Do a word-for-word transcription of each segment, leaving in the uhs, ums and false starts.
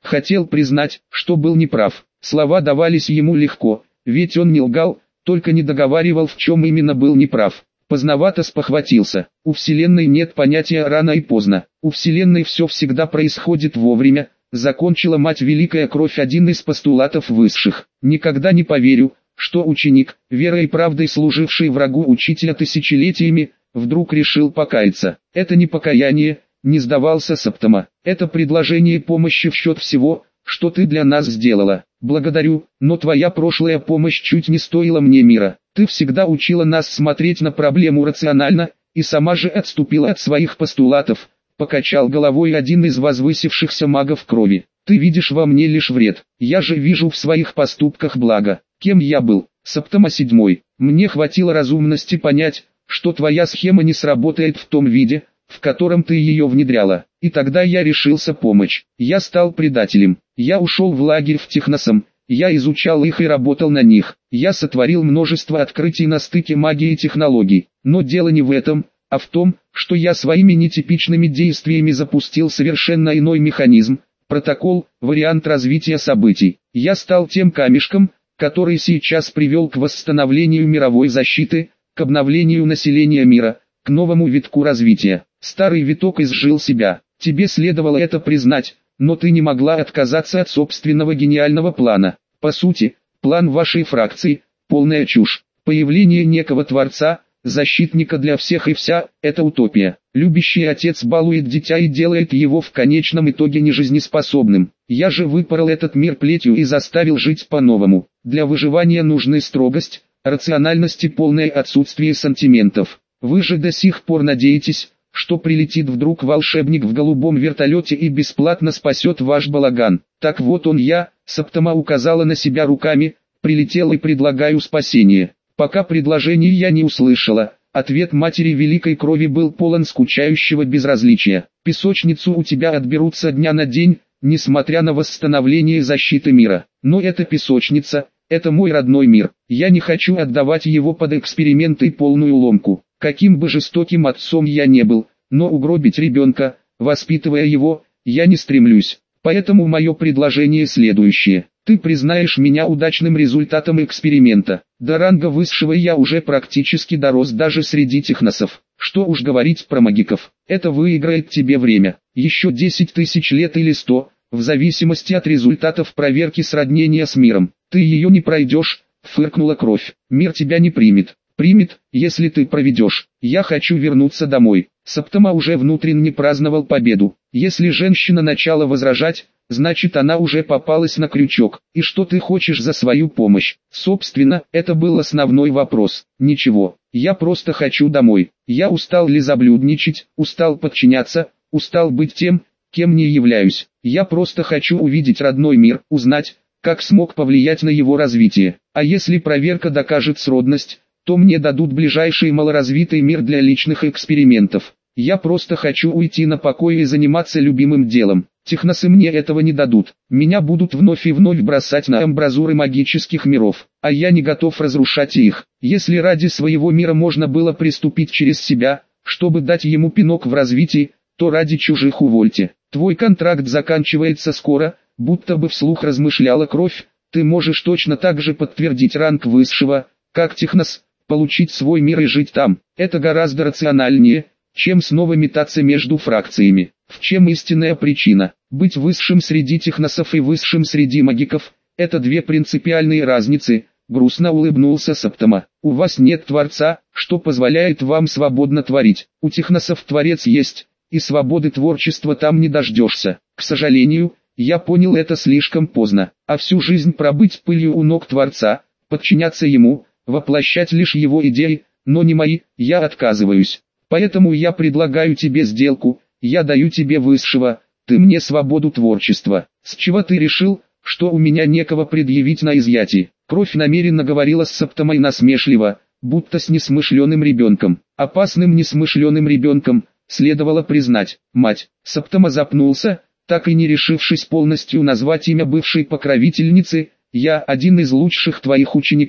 хотел признать, что был неправ. Слова давались ему легко, ведь он не лгал, только не договаривал, в чем именно был неправ. Поздновато спохватился. У Вселенной нет понятия рано и поздно. У Вселенной все всегда происходит вовремя. Закончила мать Великая Кровь, один из постулатов высших. Никогда не поверю, что ученик, верой и правдой служивший врагу учителя тысячелетиями, вдруг решил покаяться. Это не покаяние, не сдавался Септома. Это предложение помощи в счет всего, что ты для нас сделала. Благодарю, но твоя прошлая помощь чуть не стоила мне мира. Ты всегда учила нас смотреть на проблему рационально, и сама же отступила от своих постулатов. Покачал головой один из возвысившихся магов крови. Ты видишь во мне лишь вред. Я же вижу в своих поступках благо. Кем я был? Септома седьмой. Мне хватило разумности понять, что твоя схема не сработает в том виде, в котором ты ее внедряла. И тогда я решился помочь. Я стал предателем. Я ушел в лагерь в Техносом. Я изучал их и работал на них. Я сотворил множество открытий на стыке магии и технологий. Но дело не в этом, а в том, что я своими нетипичными действиями запустил совершенно иной механизм, протокол, вариант развития событий. Я стал тем камешком, который сейчас привел к восстановлению мировой защиты, к обновлению населения мира, к новому витку развития. Старый виток изжил себя. Тебе следовало это признать, но ты не могла отказаться от собственного гениального плана. По сути, план вашей фракции – полная чушь. Появление некого Творца, защитника для всех и вся – это утопия. Любящий отец балует дитя и делает его в конечном итоге нежизнеспособным. Я же выпорол этот мир плетью и заставил жить по-новому. Для выживания нужны строгость, рациональность и полное отсутствие сантиментов. Вы же до сих пор надеетесь, что прилетит вдруг волшебник в голубом вертолете и бесплатно спасет ваш балаган. Так вот он я, Септома указала на себя руками, прилетел и предлагаю спасение. Пока предложений я не услышала, ответ матери Великой Крови был полон скучающего безразличия. Песочницу у тебя отберут со дня на день, несмотря на восстановление защиты мира. Но эта песочница, это мой родной мир. Я не хочу отдавать его под эксперименты и полную ломку. Каким бы жестоким отцом я не был, но угробить ребенка, воспитывая его, я не стремлюсь. Поэтому мое предложение следующее. Ты признаешь меня удачным результатом эксперимента. До ранга высшего я уже практически дорос даже среди техносов. Что уж говорить про магиков. Это выиграет тебе время. Еще десять тысяч лет или сто, в зависимости от результатов проверки сроднения с миром. Ты ее не пройдешь, фыркнула Кровь. Мир тебя не примет. Примет, если ты проведешь. Я хочу вернуться домой. Септома уже внутренне праздновал победу. Если женщина начала возражать, значит она уже попалась на крючок. И что ты хочешь за свою помощь? Собственно, это был основной вопрос. Ничего, я просто хочу домой. Я устал лизоблюдничать, устал подчиняться, устал быть тем, кем не являюсь. Я просто хочу увидеть родной мир, узнать, как смог повлиять на его развитие. А если проверка докажет сродность, то мне дадут ближайший малоразвитый мир для личных экспериментов. Я просто хочу уйти на покой и заниматься любимым делом. Техносы мне этого не дадут. Меня будут вновь и вновь бросать на амбразуры магических миров, а я не готов разрушать их. Если ради своего мира можно было приступить через себя, чтобы дать ему пинок в развитии, то ради чужих увольте. Твой контракт заканчивается скоро, будто бы вслух размышляла Кровь. Ты можешь точно так же подтвердить ранг высшего, как технос, получить свой мир и жить там. Это гораздо рациональнее, чем снова метаться между фракциями. В чем истинная причина? Быть высшим среди техносов и высшим среди магиков – это две принципиальные разницы, грустно улыбнулся Септома. У вас нет Творца, что позволяет вам свободно творить. У техносов Творец есть, и свободы творчества там не дождешься. К сожалению, я понял это слишком поздно, а всю жизнь пробыть пылью у ног Творца, подчиняться ему, воплощать лишь его идеи, но не мои, я отказываюсь. Поэтому я предлагаю тебе сделку, я даю тебе высшего, ты мне свободу творчества. С чего ты решил, что у меня некого предъявить на изъятие? Кровь намеренно говорила с Септомой насмешливо, будто с несмышленым ребенком. Опасным несмышленым ребенком, следовало признать. Мать, Септома запнулся, так и не решившись полностью назвать имя бывшей покровительницы. Я один из лучших твоих учеников.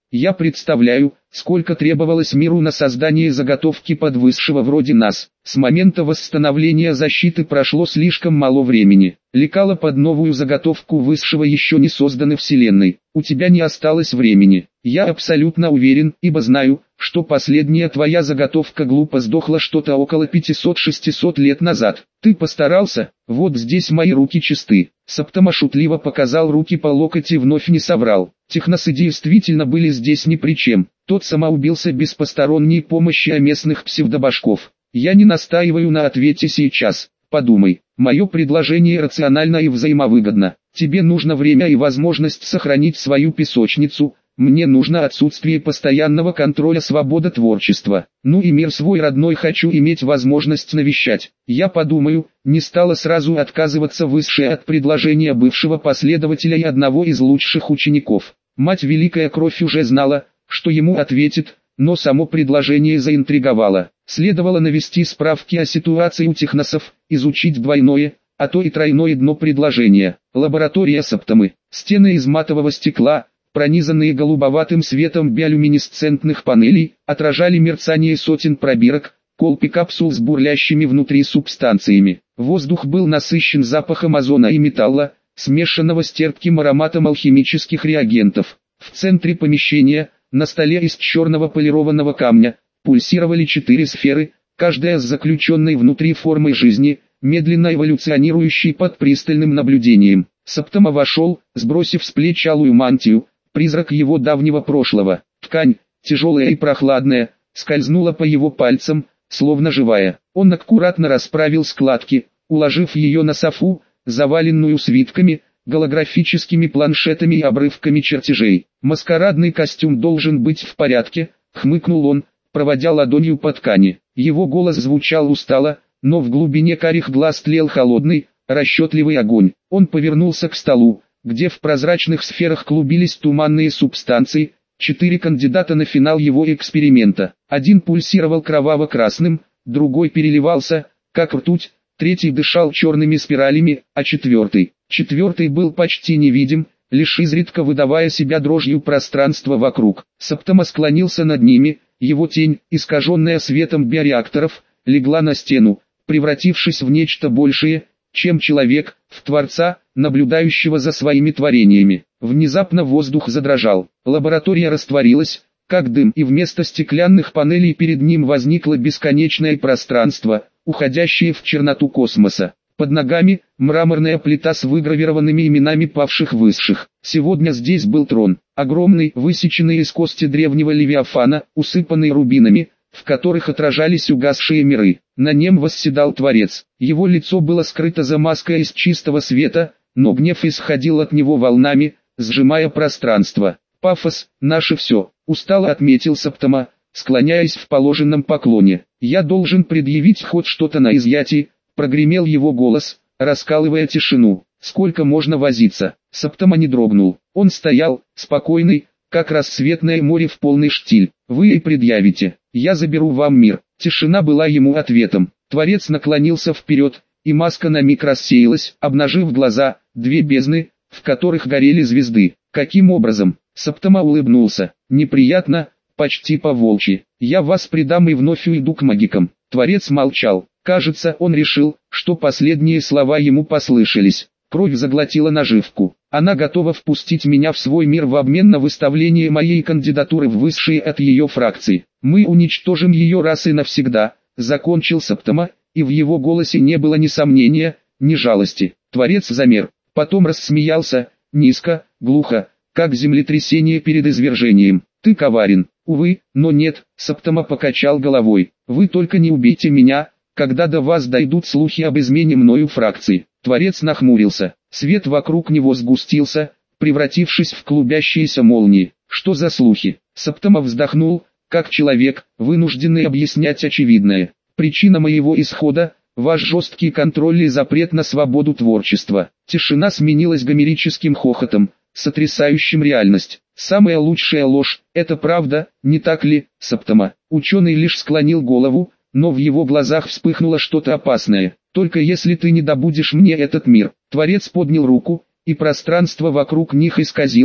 Я представляю, сколько требовалось миру на создание заготовки под высшего вроде нас. С момента восстановления защиты прошло слишком мало времени. Лекала под новую заготовку высшего еще не созданы вселенной. У тебя не осталось времени. Я абсолютно уверен, ибо знаю, что последняя твоя заготовка глупо сдохла что-то около пятисот-шестисот лет назад. Ты постарался? Вот здесь мои руки чисты. Саптама шутливо показал руки по локоть и вновь не соврал. Техносы действительно были здесь ни при чем. Тот самоубился без посторонней помощи местных псевдобашков. Я не настаиваю на ответе сейчас. Подумай, мое предложение рационально и взаимовыгодно. Тебе нужно время и возможность сохранить свою песочницу. Мне нужно отсутствие постоянного контроля, свобода творчества. Ну и мир свой родной хочу иметь возможность навещать. Я подумаю, не стала сразу отказываться высшая от предложения бывшего последователя и одного из лучших учеников. Мать Великая Кровь уже знала, что ему ответит, но само предложение заинтриговало. Следовало навести справки о ситуации у техносов, изучить двойное, а то и тройное дно предложения. Лаборатория Саптамы. Стены из матового стекла, пронизанные голубоватым светом биолюминесцентных панелей, отражали мерцание сотен пробирок, колб и капсул с бурлящими внутри субстанциями. Воздух был насыщен запахом озона и металла, смешанного с терпким ароматом алхимических реагентов. В центре помещения, на столе из черного полированного камня, пульсировали четыре сферы, каждая с заключенной внутри формой жизни, медленно эволюционирующей под пристальным наблюдением. Саптама вошел, сбросив с плеч алую мантию, призрак его давнего прошлого. Ткань, тяжелая и прохладная, скользнула по его пальцам, словно живая. Он аккуратно расправил складки, уложив ее на софу, заваленную свитками, голографическими планшетами и обрывками чертежей. «Маскарадный костюм должен быть в порядке», — хмыкнул он, проводя ладонью по ткани. Его голос звучал устало, но в глубине карих глаз тлел холодный, расчетливый огонь. Он повернулся к столу, где в прозрачных сферах клубились туманные субстанции, четыре кандидата на финал его эксперимента. Один пульсировал кроваво-красным, другой переливался, как ртуть, третий дышал черными спиралями, а четвертый, четвертый был почти невидим, лишь изредка выдавая себя дрожью пространства вокруг. Саптама склонился над ними, его тень, искаженная светом биореакторов, легла на стену, превратившись в нечто большее, чем человек, в Творца, наблюдающего за своими творениями. Внезапно воздух задрожал, лаборатория растворилась, как дым, и вместо стеклянных панелей перед ним возникло бесконечное пространство, уходящее в черноту космоса. Под ногами мраморная плита с выгравированными именами павших высших. Сегодня здесь был трон, огромный, высеченный из кости древнего левиафана, усыпанный рубинами, в которых отражались угасшие миры. На нем восседал Творец. Его лицо было скрыто за маской из чистого света, но гнев исходил от него волнами, сжимая пространство. «Пафос, наше все», — устало отметил Саптама, склоняясь в положенном поклоне. «Я должен предъявить хоть что-то на изъятии», — прогремел его голос, раскалывая тишину. «Сколько можно возиться?» Саптама не дрогнул. Он стоял, спокойный, как рассветное море в полный штиль. «Вы и предъявите. Я заберу вам мир». Тишина была ему ответом. Творец наклонился вперед, и маска на миг рассеялась, обнажив глаза, две бездны, в которых горели звезды. «Каким образом?» Саптама улыбнулся. «Неприятно, почти по-волчьи. Я вас предам и вновь уйду к магикам». Творец молчал. Кажется, он решил, что последние слова ему послышались. Кровь заглотила наживку. Она готова впустить меня в свой мир в обмен на выставление моей кандидатуры в высшие от ее фракции. Мы уничтожим ее раз и навсегда, закончил Саптама, и в его голосе не было ни сомнения, ни жалости. Творец замер, потом рассмеялся, низко, глухо, как землетрясение перед извержением. Ты коварен. Увы, но нет, Саптама покачал головой. Вы только не убейте меня, когда до вас дойдут слухи об измене мною фракции. Творец нахмурился. Свет вокруг него сгустился, превратившись в клубящиеся молнии. Что за слухи? Саптама вздохнул, как человек, вынужденный объяснять очевидное. Причина моего исхода – ваш жесткий контроль и запрет на свободу творчества. Тишина сменилась гомерическим хохотом, сотрясающим реальность. Самая лучшая ложь – это правда, не так ли, Саптама? Ученый лишь склонил голову, но в его глазах вспыхнуло что-то опасное. Только если ты не добудешь мне этот мир. Творец поднял руку, и пространство вокруг них исказилось,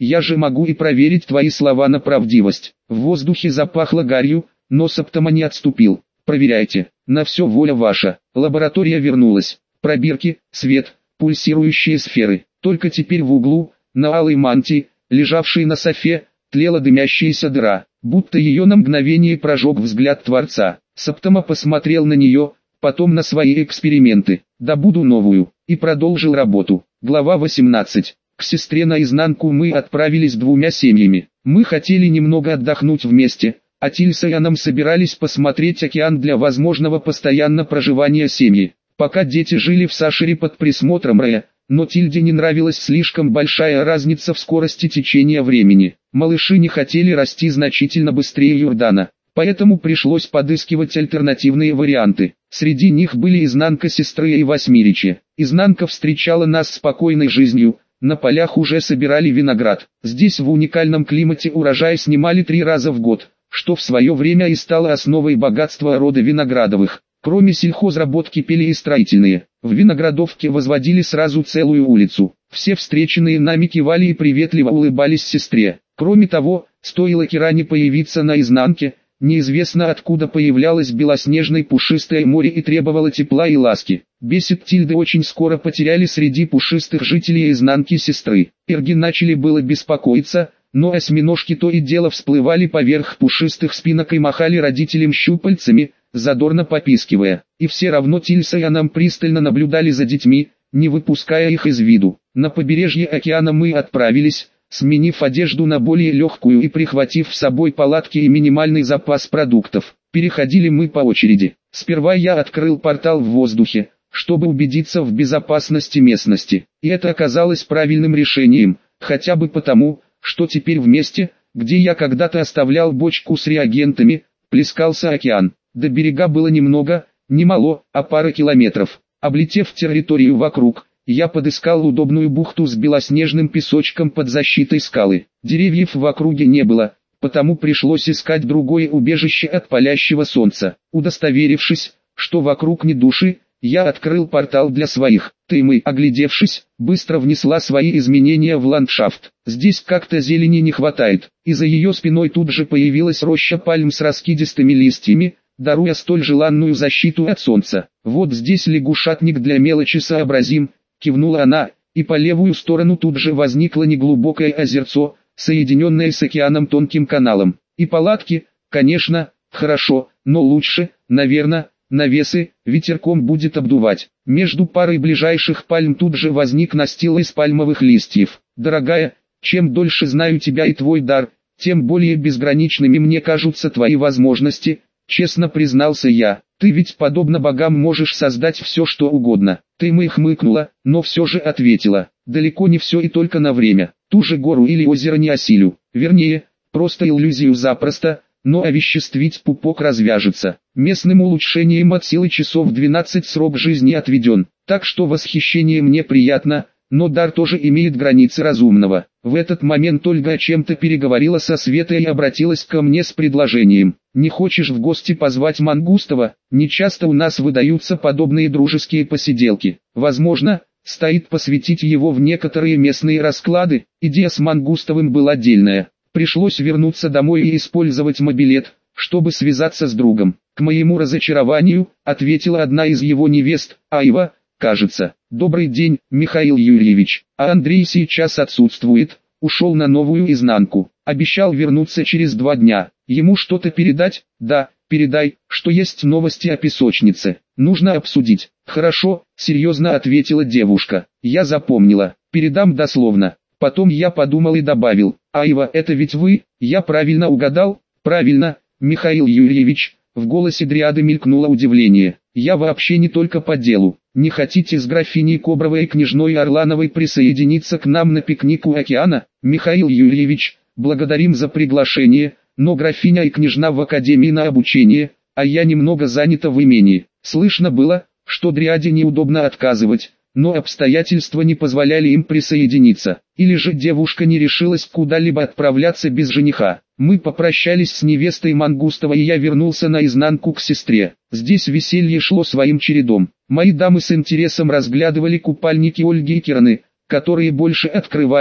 я же могу и проверить твои слова на правдивость. В воздухе запахло гарью, но Септома не отступил. Проверяйте, на все воля ваша. Лаборатория вернулась. Пробирки, свет, пульсирующие сферы. Только теперь в углу, на алой мантии, лежавшей на софе, тлела дымящаяся дыра, будто ее на мгновение прожег взгляд Творца. Септома посмотрел на нее, потом на свои эксперименты. «Добуду новую», и продолжил работу. Глава восемнадцать. К сестре наизнанку мы отправились двумя семьями. Мы хотели немного отдохнуть вместе, а Тиль с Ианом собирались посмотреть океан для возможного постоянного проживания семьи. Пока дети жили в Сашере под присмотром Рэя, но Тильде не нравилась слишком большая разница в скорости течения времени. Малыши не хотели расти значительно быстрее Йордана, поэтому пришлось подыскивать альтернативные варианты. Среди них были изнанка сестры и восьмиричье. Изнанка встречала нас спокойной жизнью, на полях уже собирали виноград. Здесь в уникальном климате урожай снимали три раза в год, что в свое время и стало основой богатства рода Виноградовых. Кроме сельхозработки пили и строительные. В Виноградовке возводили сразу целую улицу. Все встреченные нами кивали и приветливо улыбались сестре. Кроме того, стоило Киране появиться на изнанке, неизвестно откуда появлялось белоснежное пушистое море и требовало тепла и ласки. Бесед Тильды очень скоро потеряли среди пушистых жителей изнанки сестры. Эрги начали было беспокоиться, но осьминожки то и дело всплывали поверх пушистых спинок и махали родителям щупальцами, задорно попискивая. И все равно Тиль с Ианом пристально наблюдали за детьми, не выпуская их из виду. На побережье океана мы отправились, сменив одежду на более легкую и прихватив с собой палатки и минимальный запас продуктов. Переходили мы по очереди. Сперва я открыл портал в воздухе, чтобы убедиться в безопасности местности. И это оказалось правильным решением, хотя бы потому, что теперь в месте, где я когда-то оставлял бочку с реагентами, плескался океан. До берега было немного, не мало, а пара километров. Облетев территорию вокруг, я подыскал удобную бухту с белоснежным песочком под защитой скалы. Деревьев в округе не было, потому пришлось искать другое убежище от палящего солнца. Удостоверившись, что вокруг ни души, я открыл портал для своих. Тымы, оглядевшись, быстро внесла свои изменения в ландшафт. Здесь как-то зелени не хватает, и за ее спиной тут же появилась роща пальм с раскидистыми листьями, даруя столь желанную защиту от солнца. «Вот здесь лягушатник для мелочи сообразим», — кивнула она, и по левую сторону тут же возникло неглубокое озерцо, соединенное с океаном тонким каналом. И палатки, конечно, хорошо, но лучше, наверное, навесы, ветерком будет обдувать. Между парой ближайших пальм тут же возник настил из пальмовых листьев. «Дорогая, чем дольше знаю тебя и твой дар, тем более безграничными мне кажутся твои возможности», — честно признался я. «Ты ведь подобно богам можешь создать все что угодно». Тымы хмыкнула, но все же ответила: «Далеко не все и только на время. Ту же гору или озеро не осилю. Вернее, просто иллюзию запросто, но овеществить пупок развяжется. Местным улучшением от силы часов двенадцать срок жизни отведен, так что восхищение мне приятно, но дар тоже имеет границы разумного». В этот момент Ольга о чем-то переговорила со Светой и обратилась ко мне с предложением: «Не хочешь в гости позвать Мангустова? Нечасто у нас выдаются подобные дружеские посиделки. Возможно, стоит посвятить его в некоторые местные расклады». Идея с Мангустовым была отдельная. Пришлось вернуться домой и использовать мобилет, чтобы связаться с другом. «К моему разочарованию», — ответила одна из его невест, Айва, кажется. «Добрый день, Михаил Юрьевич. А Андрей сейчас отсутствует, ушел на новую изнанку. Обещал вернуться через два дня. Ему что-то передать?» «Да, передай, что есть новости о песочнице. Нужно обсудить». «Хорошо», — серьезно ответила девушка. «Я запомнила. Передам дословно». Потом я подумал и добавил: «Айва, это ведь вы? Я правильно угадал?» «Правильно, Михаил Юрьевич». В голосе Дриады мелькнуло удивление. «Я вообще не только по делу. Не хотите с графиней Кобровой и княжной Орлановой присоединиться к нам на пикник у океана?» «Михаил Юрьевич, благодарим за приглашение, но графиня и княжна в академии на обучение, а я немного занята в имении». Слышно было, что Дриаде неудобно отказывать, но обстоятельства не позволяли им присоединиться. Или же девушка не решилась куда-либо отправляться без жениха. Мы попрощались с невестой Мангустова, и я вернулся наизнанку к сестре. Здесь веселье шло своим чередом. Мои дамы с интересом разглядывали купальники Ольги и Кираны, которые больше открывали,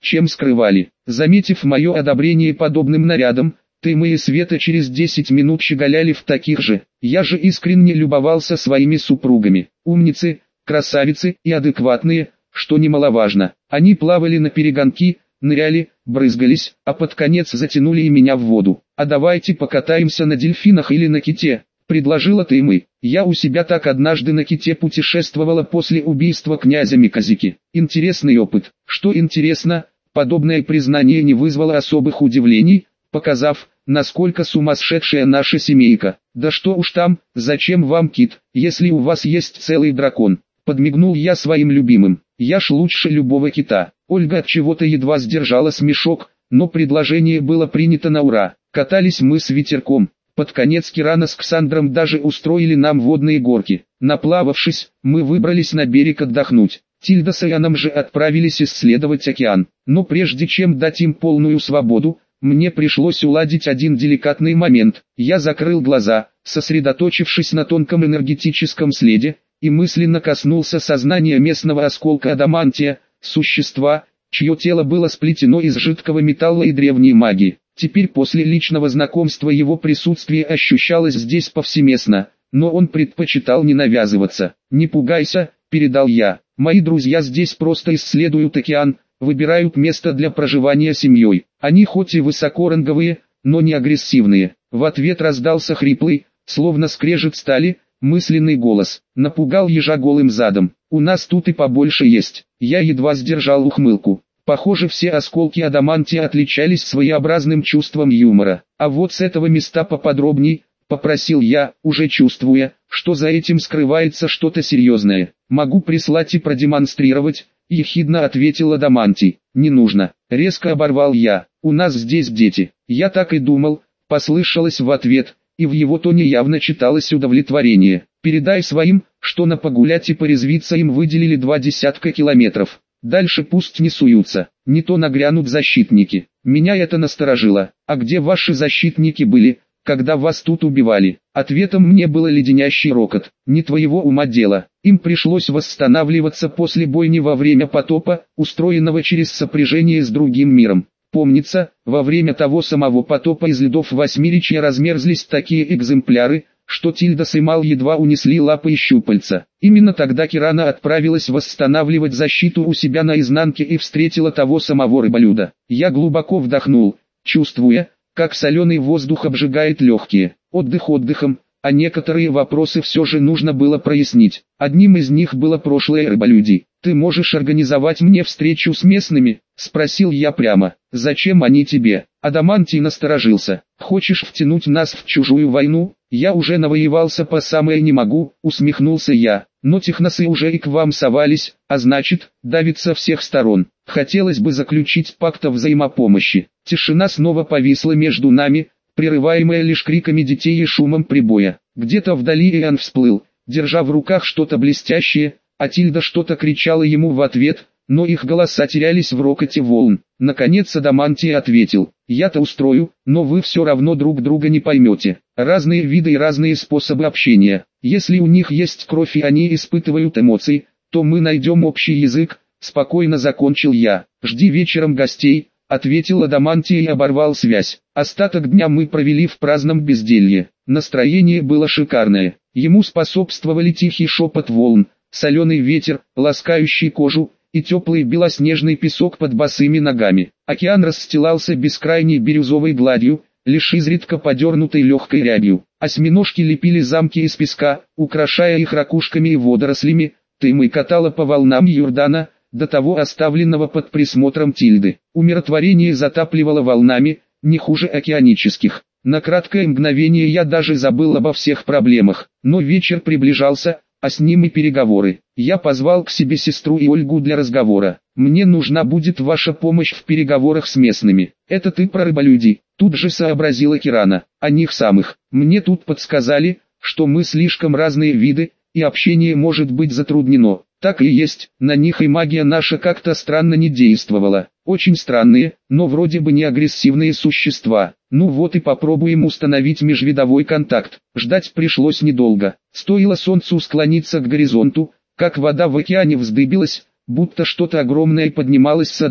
чем скрывали. Заметив мое одобрение подобным нарядом, Тыма и Света через десять минут щеголяли в таких же. Я же искренне любовался своими супругами. Умницы, красавицы и адекватные, что немаловажно. Они плавали на перегонки, ныряли, брызгались, а под конец затянули и меня в воду. «А давайте покатаемся на дельфинах или на ките», — предложила Тыма. «Я у себя так однажды на ките путешествовала после убийства князя Миказики. Интересный опыт». Что интересно, подобное признание не вызвало особых удивлений, показав, насколько сумасшедшая наша семейка. «Да что уж там, зачем вам кит, если у вас есть целый дракон?» Подмигнул я своим любимым. «Я ж лучше любого кита». Ольга от чего-то едва сдержала смешок, но предложение было принято на ура. Катались мы с ветерком. Под конец Кирана с Ксандром даже устроили нам водные горки. Наплававшись, мы выбрались на берег отдохнуть. Тильда с Ианом же отправились исследовать океан. Но прежде чем дать им полную свободу, мне пришлось уладить один деликатный момент. Я закрыл глаза, сосредоточившись на тонком энергетическом следе, и мысленно коснулся сознания местного осколка адамантия, существа, чье тело было сплетено из жидкого металла и древней магии. Теперь после личного знакомства его присутствие ощущалось здесь повсеместно, но он предпочитал не навязываться. «Не пугайся», — передал я, — «мои друзья здесь просто исследуют океан, выбирают место для проживания семьей. Они хоть и высокоранговые, но не агрессивные». В ответ раздался хриплый, словно скрежет стали, мысленный голос. Напугал ежа голым задом. «У нас тут и побольше есть». Я едва сдержал ухмылку. Похоже, все осколки адамантия отличались своеобразным чувством юмора. «А вот с этого места поподробней», — попросил я, уже чувствуя, что за этим скрывается что-то серьезное. «Могу прислать и продемонстрировать», — ехидно ответил адамантий. «Не нужно», — резко оборвал я. «У нас здесь дети». «Я так и думал», — послышалось в ответ, и в его тоне явно читалось удовлетворение. «Передай своим, что на погулять и порезвиться им выделили два десятка километров. Дальше пусть не суются, не то нагрянут защитники». Меня это насторожило. «А где ваши защитники были, когда вас тут убивали?» Ответом мне было леденящий рокот. «Не твоего ума дело. Им пришлось восстанавливаться после бойни во время потопа, устроенного через сопряжение с другим миром. Помнится, во время того самого потопа из льдов Восьмиречья размерзлись такие экземпляры, что Тильда с Имал едва унесли лапы и щупальца. Именно тогда Кирана отправилась восстанавливать защиту у себя на изнанке и встретила того самого рыболюда». Я глубоко вдохнул, чувствуя, как соленый воздух обжигает легкие. Отдых отдыхом, а некоторые вопросы все же нужно было прояснить. Одним из них было прошлое рыболюдей. «Ты можешь организовать мне встречу с местными?» — спросил я прямо. «Зачем они тебе?» Адамантий насторожился. «Хочешь втянуть нас в чужую войну?» «Я уже навоевался по самое не могу», — усмехнулся я. «Но техносы уже и к вам совались, а значит, давит со всех сторон. Хотелось бы заключить пакт о взаимопомощи». Тишина снова повисла между нами, прерываемая лишь криками детей и шумом прибоя. Где-то вдали Иоанн всплыл, держа в руках что-то блестящее, а Тильда что-то кричала ему в ответ, но их голоса терялись в рокоте волн. Наконец адамантий ответил: «Я-то устрою, но вы все равно друг друга не поймете. Разные виды и разные способы общения. Если у них есть кровь и они испытывают эмоции, то мы найдем общий язык», — спокойно закончил я. «Жди вечером гостей», — ответил адамантий и оборвал связь. Остаток дня мы провели в праздном безделье. Настроение было шикарное. Ему способствовали тихий шепот волн, соленый ветер, ласкающий кожу, и теплый белоснежный песок под босыми ногами. Океан расстилался бескрайней бирюзовой гладью, лишь изредка подернутой легкой рябью. Осьминожки лепили замки из песка, украшая их ракушками и водорослями. Тыма катала по волнам Йордана, до того оставленного под присмотром Тильды. Умиротворение затапливало волнами, не хуже океанических. На краткое мгновение я даже забыл обо всех проблемах, но вечер приближался, а с ним и переговоры. Я позвал к себе сестру и Ольгу для разговора. «Мне нужна будет ваша помощь в переговорах с местными». «Это ты про рыболюдей?» Тут же сообразила Кирана. «О них самых. Мне тут подсказали, что мы слишком разные виды, и общение может быть затруднено». «Так и есть, на них и магия наша как-то странно не действовала. Очень странные, но вроде бы не агрессивные существа. Ну вот и попробуем установить межвидовой контакт». Ждать пришлось недолго. Стоило солнцу склониться к горизонту, как вода в океане вздыбилась, будто что-то огромное поднималось со дна.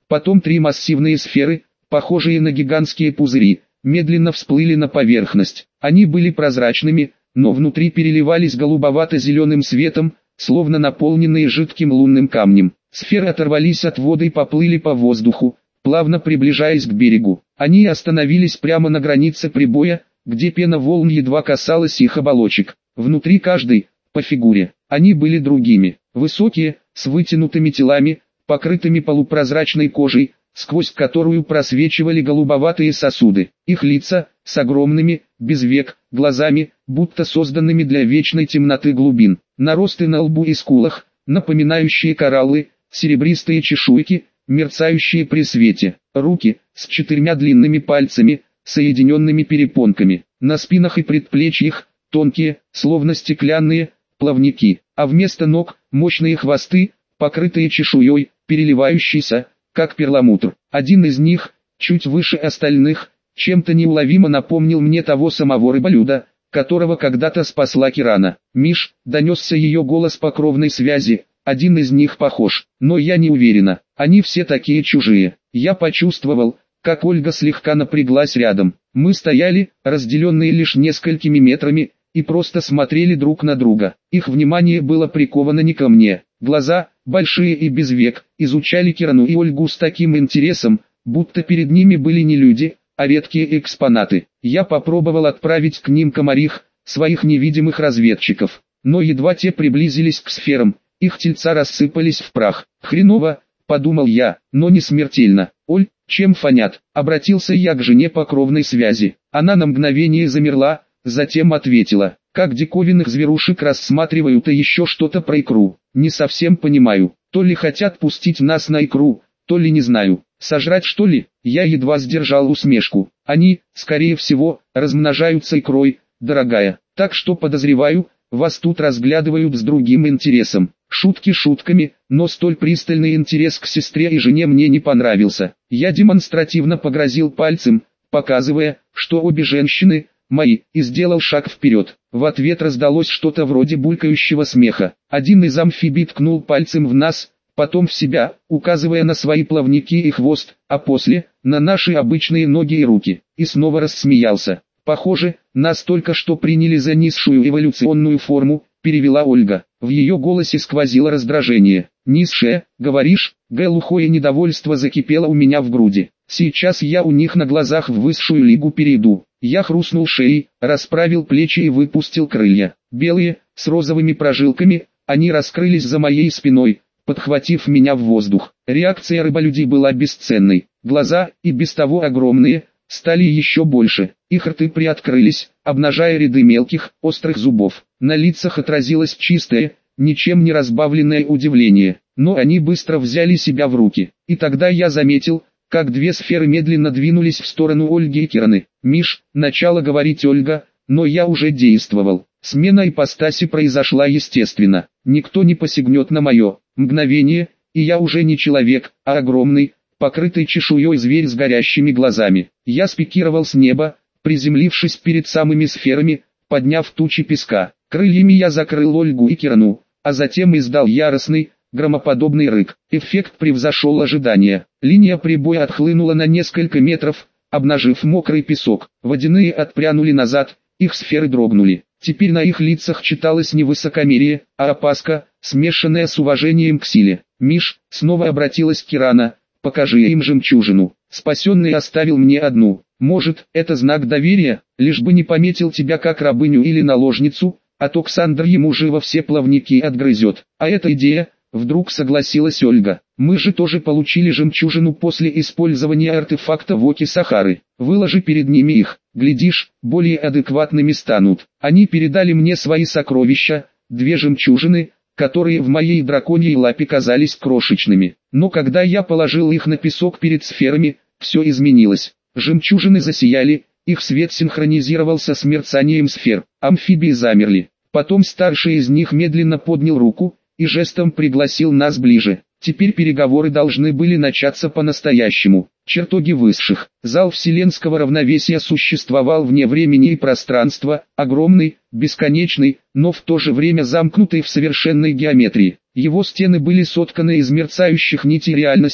Потом три массивные сферы, похожие на гигантские пузыри, медленно всплыли на поверхность. Они были прозрачными, но внутри переливались голубовато-зеленым светом, словно наполненные жидким лунным камнем. Сферы оторвались от воды и поплыли по воздуху, плавно приближаясь к берегу. Они остановились прямо на границе прибоя, где пена волн едва касалась их оболочек. Внутри каждой, по фигуре, они были другими. Высокие, с вытянутыми телами, покрытыми полупрозрачной кожей, сквозь которую просвечивали голубоватые сосуды. Их лица, с огромными, без век, глазами, будто созданными для вечной темноты глубин. Наросты на лбу и скулах, напоминающие кораллы, серебристые чешуйки, мерцающие при свете. Руки, с четырьмя длинными пальцами, соединенными перепонками. На спинах и предплечьях, тонкие, словно стеклянные, плавники. А вместо ног, мощные хвосты, покрытые чешуей, переливающиеся, как перламутр. Один из них, чуть выше остальных, чем-то неуловимо напомнил мне того самого рыболюда, которого когда-то спасла Кирана. «Миш», — донесся ее голос по кровной связи, — один из них похож, но я не уверена, они все такие чужие. Я почувствовал, как Ольга слегка напряглась рядом. Мы стояли, разделенные лишь несколькими метрами, и просто смотрели друг на друга. Их внимание было приковано не ко мне. Глаза, большие и без век, изучали Кирану и Ольгу с таким интересом, будто перед ними были не люди, а редкие экспонаты. Я попробовал отправить к ним комарих, своих невидимых разведчиков, но едва те приблизились к сферам, их тельца рассыпались в прах. «Хреново», — подумал я, — «но не смертельно». «Оль, чем фонят?» — обратился я к жене по кровной связи. Она на мгновение замерла, затем ответила: «Как диковинных зверушек рассматривают и еще что-то про икру. Не совсем понимаю, то ли хотят пустить нас на икру, то ли не знаю. Сожрать что ли?» Я едва сдержал усмешку. «Они, скорее всего, размножаются икрой, дорогая. Так что подозреваю, вас тут разглядывают с другим интересом». Шутки шутками, но столь пристальный интерес к сестре и жене мне не понравился. Я демонстративно погрозил пальцем, показывая, что обе женщины мои, и сделал шаг вперед. В ответ раздалось что-то вроде булькающего смеха. Один из амфибий ткнул пальцем в нас, потом в себя, указывая на свои плавники и хвост, а после, на наши обычные ноги и руки, и снова рассмеялся. «Похоже, нас только что приняли за низшую эволюционную форму», — перевела Ольга. В ее голосе сквозило раздражение. «Низшая, говоришь?» Глухое недовольство закипело у меня в груди. «Сейчас я у них на глазах в высшую лигу перейду». Я хрустнул шеей, расправил плечи и выпустил крылья. Белые, с розовыми прожилками, они раскрылись за моей спиной, подхватив меня в воздух. Реакция рыболюдей была бесценной. Глаза, и без того огромные, стали еще больше. Их рты приоткрылись, обнажая ряды мелких, острых зубов. На лицах отразилось чистое, ничем не разбавленное удивление. Но они быстро взяли себя в руки. И тогда я заметил, как две сферы медленно двинулись в сторону Ольги и Кираны. «Миш», — начала говорить Ольга, но я уже действовал. Смена ипостаси произошла естественно. Никто не посягнет на мое мгновение, и я уже не человек, а огромный, покрытый чешуей зверь с горящими глазами. Я спикировал с неба, приземлившись перед самыми сферами, подняв тучи песка. Крыльями я закрыл Ольгу и Кирану, а затем издал яростный, громоподобный рык. Эффект превзошел ожидания. Линия прибоя отхлынула на несколько метров, обнажив мокрый песок. Водяные отпрянули назад, их сферы дрогнули. Теперь на их лицах читалось не высокомерие, а опаска, смешанная с уважением к силе. «Миш», — снова обратилась Кирана, — «покажи им жемчужину. Спасенный оставил мне одну. Может, это знак доверия, лишь бы не пометил тебя как рабыню или наложницу, а то Ксандр ему живо все плавники отгрызет». А эта идея, вдруг согласилась Ольга. «Мы же тоже получили жемчужину после использования артефакта в Оке Сахары. Выложи перед ними их, глядишь, более адекватными станут». Они передали мне свои сокровища, две жемчужины, которые в моей драконьей лапе казались крошечными. Но когда я положил их на песок перед сферами, все изменилось. Жемчужины засияли, их свет синхронизировался с мерцанием сфер. Амфибии замерли. Потом старший из них медленно поднял руку и жестом пригласил нас ближе. Теперь переговоры должны были начаться по-настоящему. Чертоги высших. Зал вселенского равновесия существовал вне времени и пространства, огромный, бесконечный, но в то же время замкнутый в совершенной геометрии. Его стены были сотканы из мерцающих нитей реальности,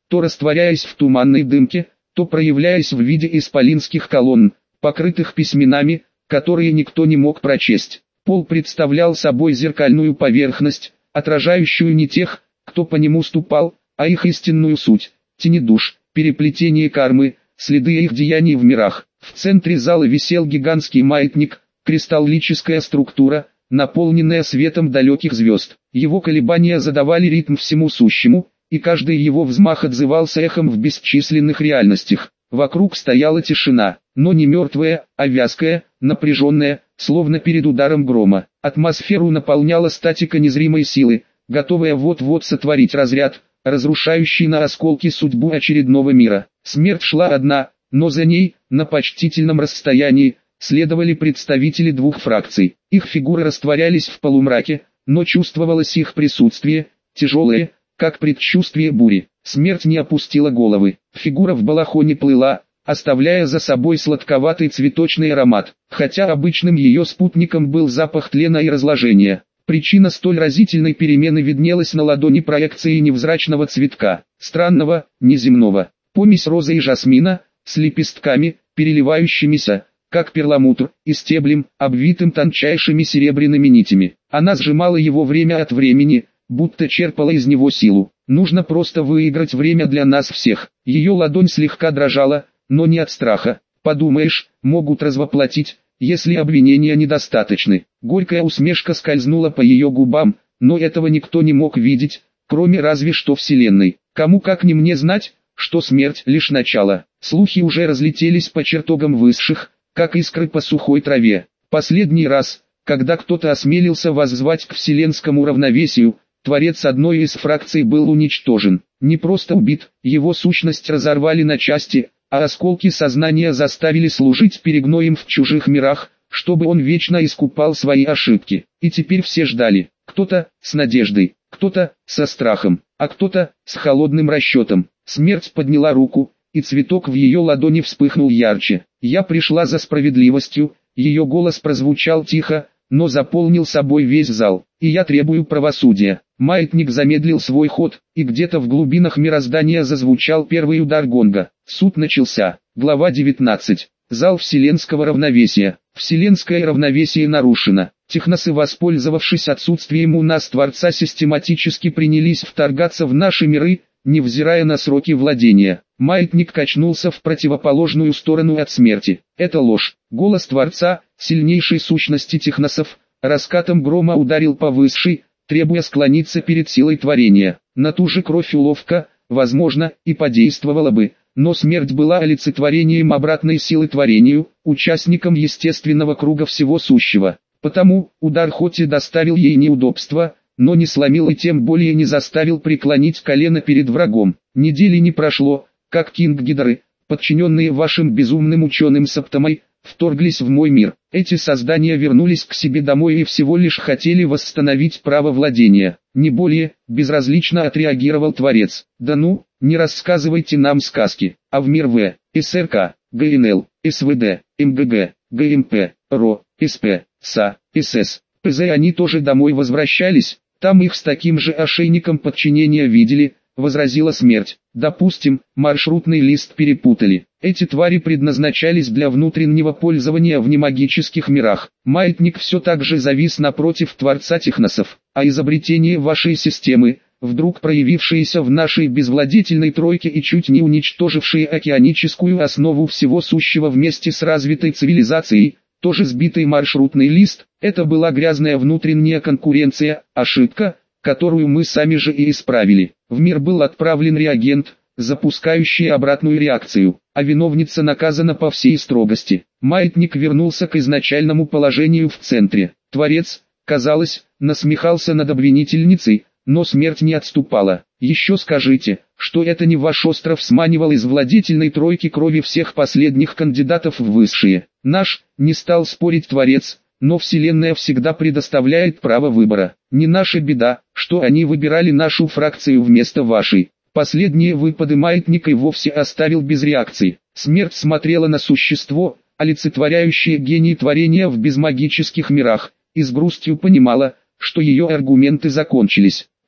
то растворяясь в туманной дымке, то проявляясь в виде исполинских колонн, покрытых письменами, которые никто не мог прочесть. Пол представлял собой зеркальную поверхность, отражающую не тех, кто по нему ступал, а их истинную суть, тени душ, переплетение кармы, следы их деяний в мирах. В центре зала висел гигантский маятник, кристаллическая структура, наполненная светом далеких звезд. Его колебания задавали ритм всему сущему, и каждый его взмах отзывался эхом в бесчисленных реальностях. Вокруг стояла тишина, но не мертвая, а вязкая, напряженная, словно перед ударом грома. Атмосферу наполняла статика незримой силы, готовая вот-вот сотворить разряд, разрушающий на осколки судьбу очередного мира. Смерть шла одна, но за ней, на почтительном расстоянии, следовали представители двух фракций. Их фигуры растворялись в полумраке, но чувствовалось их присутствие, тяжелое, как предчувствие бури. Смерть не опустила головы. Фигура в балахоне плыла, оставляя за собой сладковатый цветочный аромат, хотя обычным ее спутником был запах тлена и разложения. Причина столь разительной перемены виднелась на ладони проекции невзрачного цветка, странного, неземного. Помесь розы и жасмина, с лепестками, переливающимися, как перламутр, и стеблем, обвитым тончайшими серебряными нитями. Она сжимала его время от времени, будто черпала из него силу. Нужно просто выиграть время для нас всех. Ее ладонь слегка дрожала, но не от страха. Подумаешь, могут развоплотить, если обвинения недостаточны. Горькая усмешка скользнула по ее губам, но этого никто не мог видеть, кроме разве что Вселенной. Кому как не мне знать, что смерть лишь начало. Слухи уже разлетелись по чертогам высших, как искры по сухой траве. Последний раз, когда кто-то осмелился воззвать к вселенскому равновесию, Творец одной из фракций был уничтожен. Не просто убит, его сущность разорвали на части, а осколки сознания заставили служить перегноем в чужих мирах, чтобы он вечно искупал свои ошибки. И теперь все ждали. Кто-то с надеждой, кто-то со страхом, а кто-то с холодным расчетом. Смерть подняла руку, и цветок в ее ладони вспыхнул ярче. «Я пришла за справедливостью», ее голос прозвучал тихо, но заполнил собой весь зал. «И я требую правосудия». Маятник замедлил свой ход, и где-то в глубинах мироздания зазвучал первый удар гонга. Суд начался. Глава девятнадцать. Зал вселенского равновесия. Вселенское равновесие нарушено. Техносы, воспользовавшись отсутствием у нас Творца, систематически принялись вторгаться в наши миры, невзирая на сроки владения. Маятник качнулся в противоположную сторону от смерти. Это ложь. Голос Творца, сильнейшей сущности техносов, раскатом грома ударил по высшей, требуя склониться перед силой творения. На ту же кровь уловка, возможно, и подействовала бы, но смерть была олицетворением обратной силы творению, участником естественного круга всего сущего. Потому, удар хоть и доставил ей неудобства, но не сломил и тем более не заставил преклонить колено перед врагом. Недели не прошло, как Кинг Гидры, подчиненные вашим безумным ученым Септомой, вторглись в мой мир. Эти создания вернулись к себе домой и всего лишь хотели восстановить право владения. Не более, безразлично отреагировал Творец. Да ну, не рассказывайте нам сказки. А в мир В, СРК, ГНЛ, СВД, МГГ, ГМП, РО, СП, СА, СС, ПЗ они тоже домой возвращались. Там их с таким же ошейником подчинения видели, возразила смерть. Допустим, маршрутный лист перепутали. Эти твари предназначались для внутреннего пользования в немагических мирах. Маятник все так же завис напротив Творца техносов, а изобретение вашей системы, вдруг проявившееся в нашей безвладетельной тройке и чуть не уничтожившее океаническую основу всего сущего вместе с развитой цивилизацией, тоже сбитый маршрутный лист, это была грязная внутренняя конкуренция, ошибка, которую мы сами же и исправили. В мир был отправлен реагент, запускающий обратную реакцию, а виновница наказана по всей строгости. Маятник вернулся к изначальному положению в центре. Творец, казалось, насмехался над обвинительницей, но смерть не отступала. Еще скажите, что это не ваш остров сманивал из владетельной тройки крови всех последних кандидатов в высшие. Наш, не стал спорить Творец, но Вселенная всегда предоставляет право выбора. Не наша беда, что они выбирали нашу фракцию вместо вашей. Последние выпады маятника и вовсе оставил без реакции. Смерть смотрела на существо, олицетворяющее гений творения в безмагических мирах, и с грустью понимала, что ее аргументы закончились.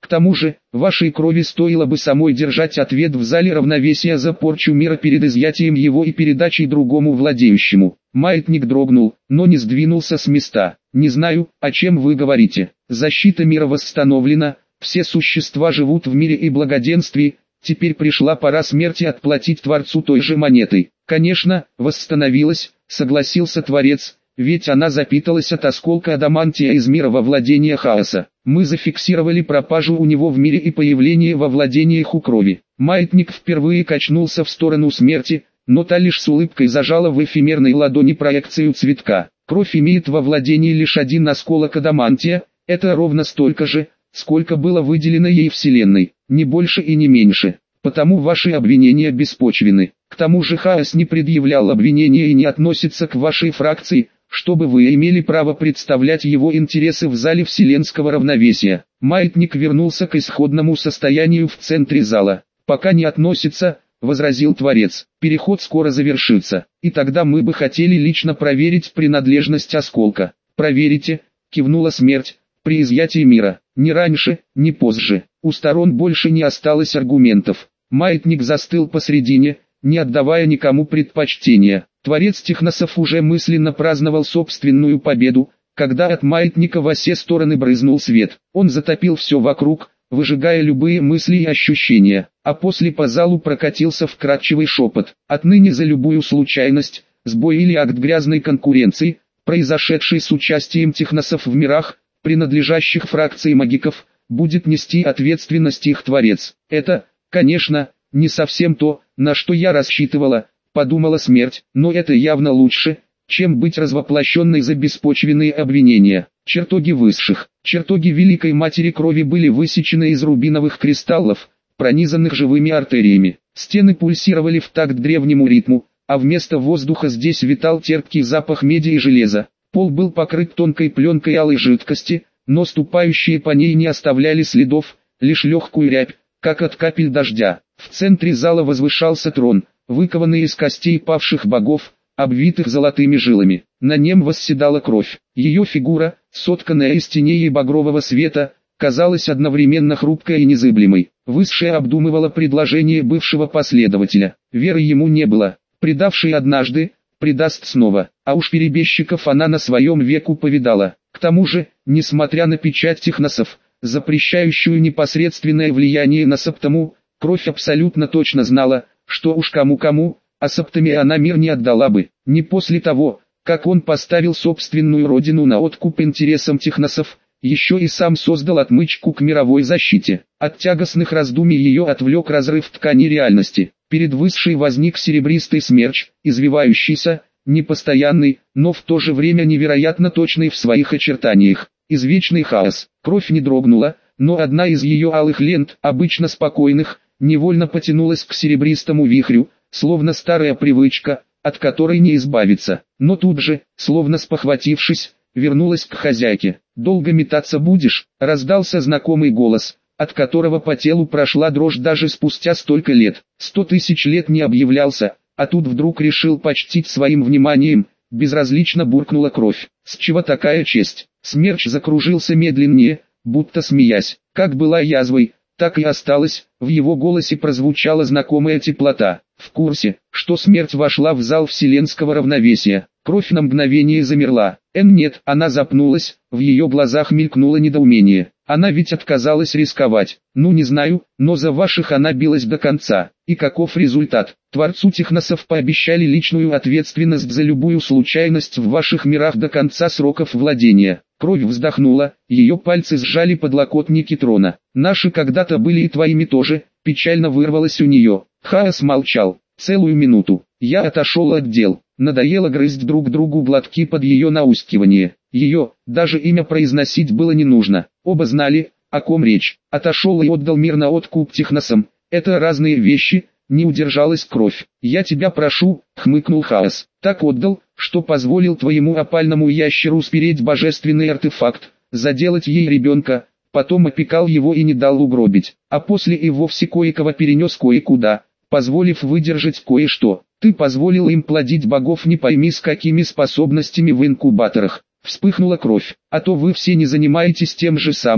К тому же, вашей крови стоило бы самой держать ответ в зале равновесия за порчу мира перед изъятием его и передачей другому владеющему. Маятник дрогнул, но не сдвинулся с места. Не знаю, о чем вы говорите. Защита мира восстановлена, все существа живут в мире и благоденствии, теперь пришла пора смерти отплатить Творцу той же монетой. Конечно, восстановилась, согласился Творец. Ведь она запиталась от осколка адамантия из мира во владение хаоса. Мы зафиксировали пропажу у него в мире и появление во владениях у крови. Маятник впервые качнулся в сторону смерти, но та лишь с улыбкой зажала в эфемерной ладони проекцию цветка. Кровь имеет во владении лишь один осколок адамантия, это ровно столько же, сколько было выделено ей Вселенной, не больше и не меньше. Потому ваши обвинения беспочвены. К тому же хаос не предъявлял обвинения и не относится к вашей фракции, чтобы вы имели право представлять его интересы в зале вселенского равновесия. Маятник вернулся к исходному состоянию в центре зала. «Пока не относится», — возразил Творец. «Переход скоро завершится, и тогда мы бы хотели лично проверить принадлежность осколка». «Проверите», — кивнула смерть, — «при изъятии мира. Не раньше, не позже». У сторон больше не осталось аргументов. Маятник застыл посредине, не отдавая никому предпочтения. Творец техносов уже мысленно праздновал собственную победу, когда от маятника во все стороны брызнул свет. Он затопил все вокруг, выжигая любые мысли и ощущения, а после по залу прокатился вкрадчивый шепот. Отныне за любую случайность, сбой или акт грязной конкуренции, произошедший с участием техносов в мирах, принадлежащих фракции магиков, будет нести ответственность их Творец. Это, конечно, не совсем то, на что я рассчитывала, подумала смерть, но это явно лучше, чем быть развоплощенной за беспочвенные обвинения. Чертоги высших, чертоги Великой Матери Крови были высечены из рубиновых кристаллов, пронизанных живыми артериями. Стены пульсировали в такт древнему ритму, а вместо воздуха здесь витал терпкий запах меди и железа. Пол был покрыт тонкой пленкой алой жидкости, но ступающие по ней не оставляли следов, лишь легкую рябь, как от капель дождя. В центре зала возвышался трон, выкованный из костей павших богов, обвитых золотыми жилами. На нем восседала кровь. Ее фигура, сотканная из теней и багрового света, казалась одновременно хрупкой и незыблемой. Высшая обдумывала предложение бывшего последователя. Веры ему не было. Предавший однажды, предаст снова. А уж перебежчиков она на своем веку повидала. К тому же, несмотря на печать техносов, запрещающую непосредственное влияние на Септому, кровь абсолютно точно знала, что уж кому-кому, а Септаме она мир не отдала бы. Не после того, как он поставил собственную родину на откуп интересам техносов, еще и сам создал отмычку к мировой защите. От тягостных раздумий ее отвлек разрыв ткани реальности. Перед высшей возник серебристый смерч, извивающийся, непостоянный, но в то же время невероятно точный в своих очертаниях. Извечный хаос. Кровь не дрогнула, но одна из ее алых лент, обычно спокойных, невольно потянулась к серебристому вихрю, словно старая привычка, от которой не избавиться. Но тут же, словно спохватившись, вернулась к хозяйке. «Долго метаться будешь?» — раздался знакомый голос, от которого по телу прошла дрожь даже спустя столько лет. Сто тысяч лет не объявлялся, а тут вдруг решил почтить своим вниманием, безразлично буркнула кровь. «С чего такая честь?» Смерч закружился медленнее, будто смеясь. Как была язвой, так и осталась, в его голосе прозвучала знакомая теплота. В курсе, что смерть вошла в зал вселенского равновесия. Кровь на мгновение замерла. Эн нет, она запнулась, в ее глазах мелькнуло недоумение. Она ведь отказалась рисковать. Ну не знаю, но за ваших она билась до конца. И каков результат? Творцу техносов пообещали личную ответственность за любую случайность в ваших мирах до конца сроков владения. Кровь вздохнула, ее пальцы сжали подлокотники трона. Наши когда-то были и твоими тоже, печально вырвалось у нее. Хаос молчал. Целую минуту. Я отошел от дел. Надоело грызть друг другу глотки под ее наускивание. Ее, даже имя произносить было не нужно. Оба знали, о ком речь. Отошел и отдал мир на откуп техносам. Это разные вещи, не удержалась кровь. «Я тебя прошу», — хмыкнул Хаос. «Так отдал, что позволил твоему опальному ящеру спереть божественный артефакт, заделать ей ребенка, потом опекал его и не дал угробить, а после и вовсе кое-кого перенес кое-куда, позволив выдержать кое-что. Ты позволил им плодить богов не пойми с какими способностями в инкубаторах». Вспыхнула кровь. «А то вы все не занимаетесь тем же самым»,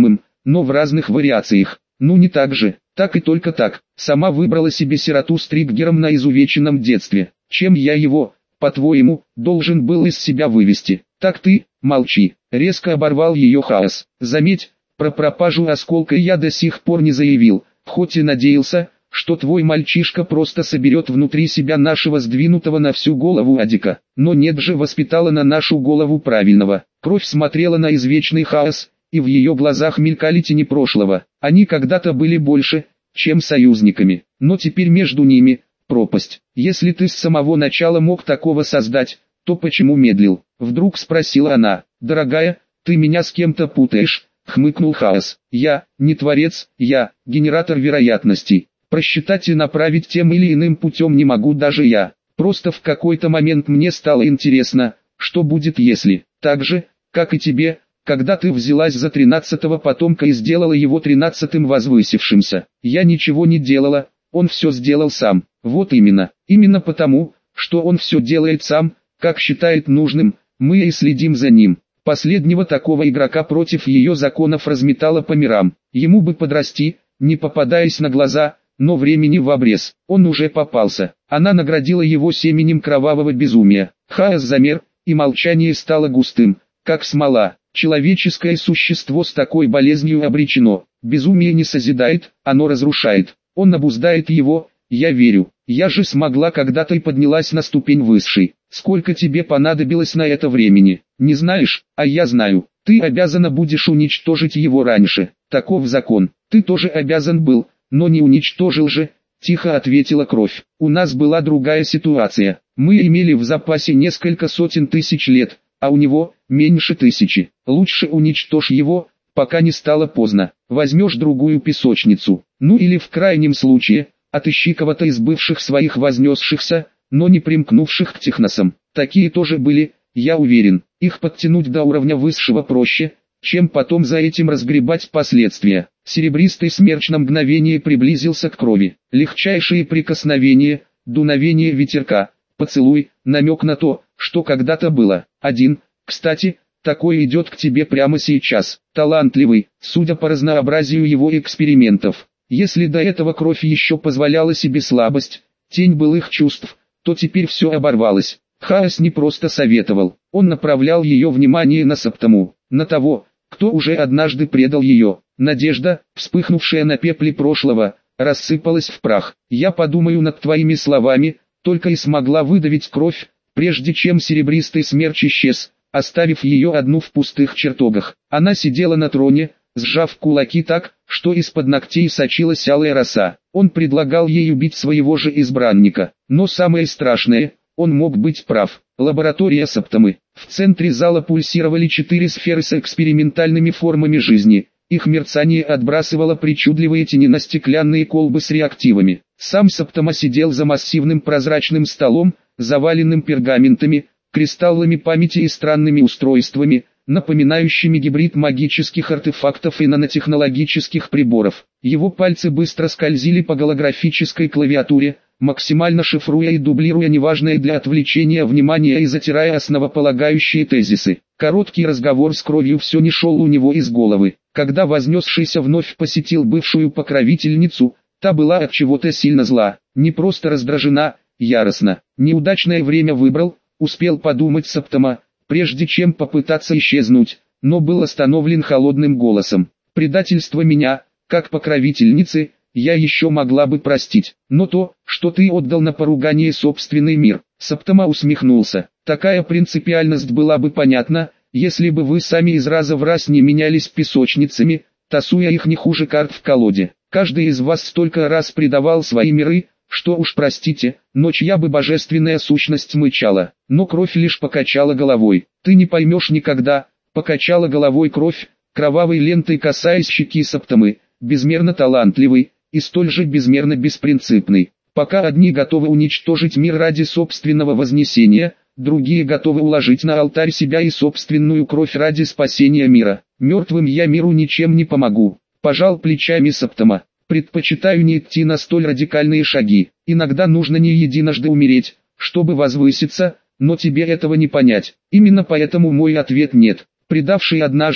но в разных вариациях. Ну не так же, так и только так. Сама выбрала себе сироту с триггером на изувеченном детстве. Чем я его, по-твоему, должен был из себя вывести? Так ты, молчи. Резко оборвал ее Хаос. Заметь, про пропажу осколка я до сих пор не заявил, хоть и надеялся, что твой мальчишка просто соберет внутри себя нашего сдвинутого на всю голову Адика. Но нет же, воспитала на нашу голову правильного. Кровь смотрела на извечный Хаос, и в ее глазах мелькали тени прошлого. Они когда-то были больше, чем союзниками, но теперь между ними пропасть. Если ты с самого начала мог такого создать, то почему медлил? Вдруг спросила она. Дорогая, ты меня с кем-то путаешь, хмыкнул Хаос. Я, не творец, я, генератор вероятностей. Просчитать и направить тем или иным путем не могу даже я. Просто в какой-то момент мне стало интересно, что будет если, так же, как и тебе, когда ты взялась за тринадцатого потомка и сделала его тринадцатым возвысившимся. Я ничего не делала, он все сделал сам. Вот именно, именно потому, что он все делает сам, как считает нужным, мы и следим за ним. Последнего такого игрока против ее законов разметало по мирам. Ему бы подрасти, не попадаясь на глаза, но времени в обрез. Он уже попался. Она наградила его семенем кровавого безумия. Хаос замер, и молчание стало густым, как смола. Человеческое существо с такой болезнью обречено. Безумие не созидает, оно разрушает. Он обуздает его, я верю. Я же смогла когда-то и поднялась на ступень высшей. Сколько тебе понадобилось на это времени? Не знаешь, а я знаю. Ты обязана будешь уничтожить его раньше. Таков закон. Ты тоже обязан был, но не уничтожил же, тихо ответила Кровь. У нас была другая ситуация. Мы имели в запасе несколько сотен тысяч лет, а у него меньше тысячи. Лучше уничтожь его, пока не стало поздно. Возьмешь другую песочницу. Ну или в крайнем случае, отыщи кого-то из бывших своих вознесшихся, но не примкнувших к техносам. Такие тоже были, я уверен. Их подтянуть до уровня высшего проще, чем потом за этим разгребать последствия. Серебристый смерч на мгновение приблизился к Крови. Легчайшие прикосновения, дуновение ветерка, поцелуй, намек на то, что когда-то было. Один, кстати, такой идет к тебе прямо сейчас. Талантливый, судя по разнообразию его экспериментов. Если до этого Кровь еще позволяла себе слабость, тень былых чувств, то теперь все оборвалось. Хаос не просто советовал, он направлял ее внимание на Септому, на того, кто уже однажды предал ее. Надежда, вспыхнувшая на пепле прошлого, рассыпалась в прах. «Я подумаю над твоими словами», только и смогла выдавить Кровь, прежде чем серебристый смерч исчез, оставив ее одну в пустых чертогах. Она сидела на троне, сжав кулаки так, что из-под ногтей сочилась алая роса. Он предлагал ей убить своего же избранника. Но самое страшное, он мог быть прав. Лаборатория Септомы. В центре зала пульсировали четыре сферы с экспериментальными формами жизни. Их мерцание отбрасывало причудливые тени на стеклянные колбы с реактивами. Сам Септома сидел за массивным прозрачным столом, заваленным пергаментами, кристаллами памяти и странными устройствами, напоминающими гибрид магических артефактов и нанотехнологических приборов. Его пальцы быстро скользили по голографической клавиатуре, максимально шифруя и дублируя неважное для отвлечения внимания и затирая основополагающие тезисы. Короткий разговор с Кровью все не шел у него из головы. Когда вознесшийся вновь посетил бывшую покровительницу, та была от чего-то сильно зла, не просто раздражена, яростно. Неудачное время выбрал, успел подумать Септома, прежде чем попытаться исчезнуть, но был остановлен холодным голосом. Предательство меня, как покровительницы, я еще могла бы простить, но то, что ты отдал на поругание собственный мир. Септома усмехнулся. Такая принципиальность была бы понятна, если бы вы сами из раза в раз не менялись песочницами, тасуя их не хуже карт в колоде. Каждый из вас столько раз предавал свои миры, что уж простите, но чья бы божественная сущность мычала. Но Кровь лишь покачала головой. Ты не поймешь никогда, покачала головой Кровь, кровавой лентой касаясь щеки Септомы, безмерно талантливый и столь же безмерно беспринципный. Пока одни готовы уничтожить мир ради собственного вознесения, другие готовы уложить на алтарь себя и собственную кровь ради спасения мира. Мертвым я миру ничем не помогу. Пожал плечами Септома. Предпочитаю не идти на столь радикальные шаги. Иногда нужно не единожды умереть, чтобы возвыситься, но тебе этого не понять. Именно поэтому мой ответ нет. Предавший однажды,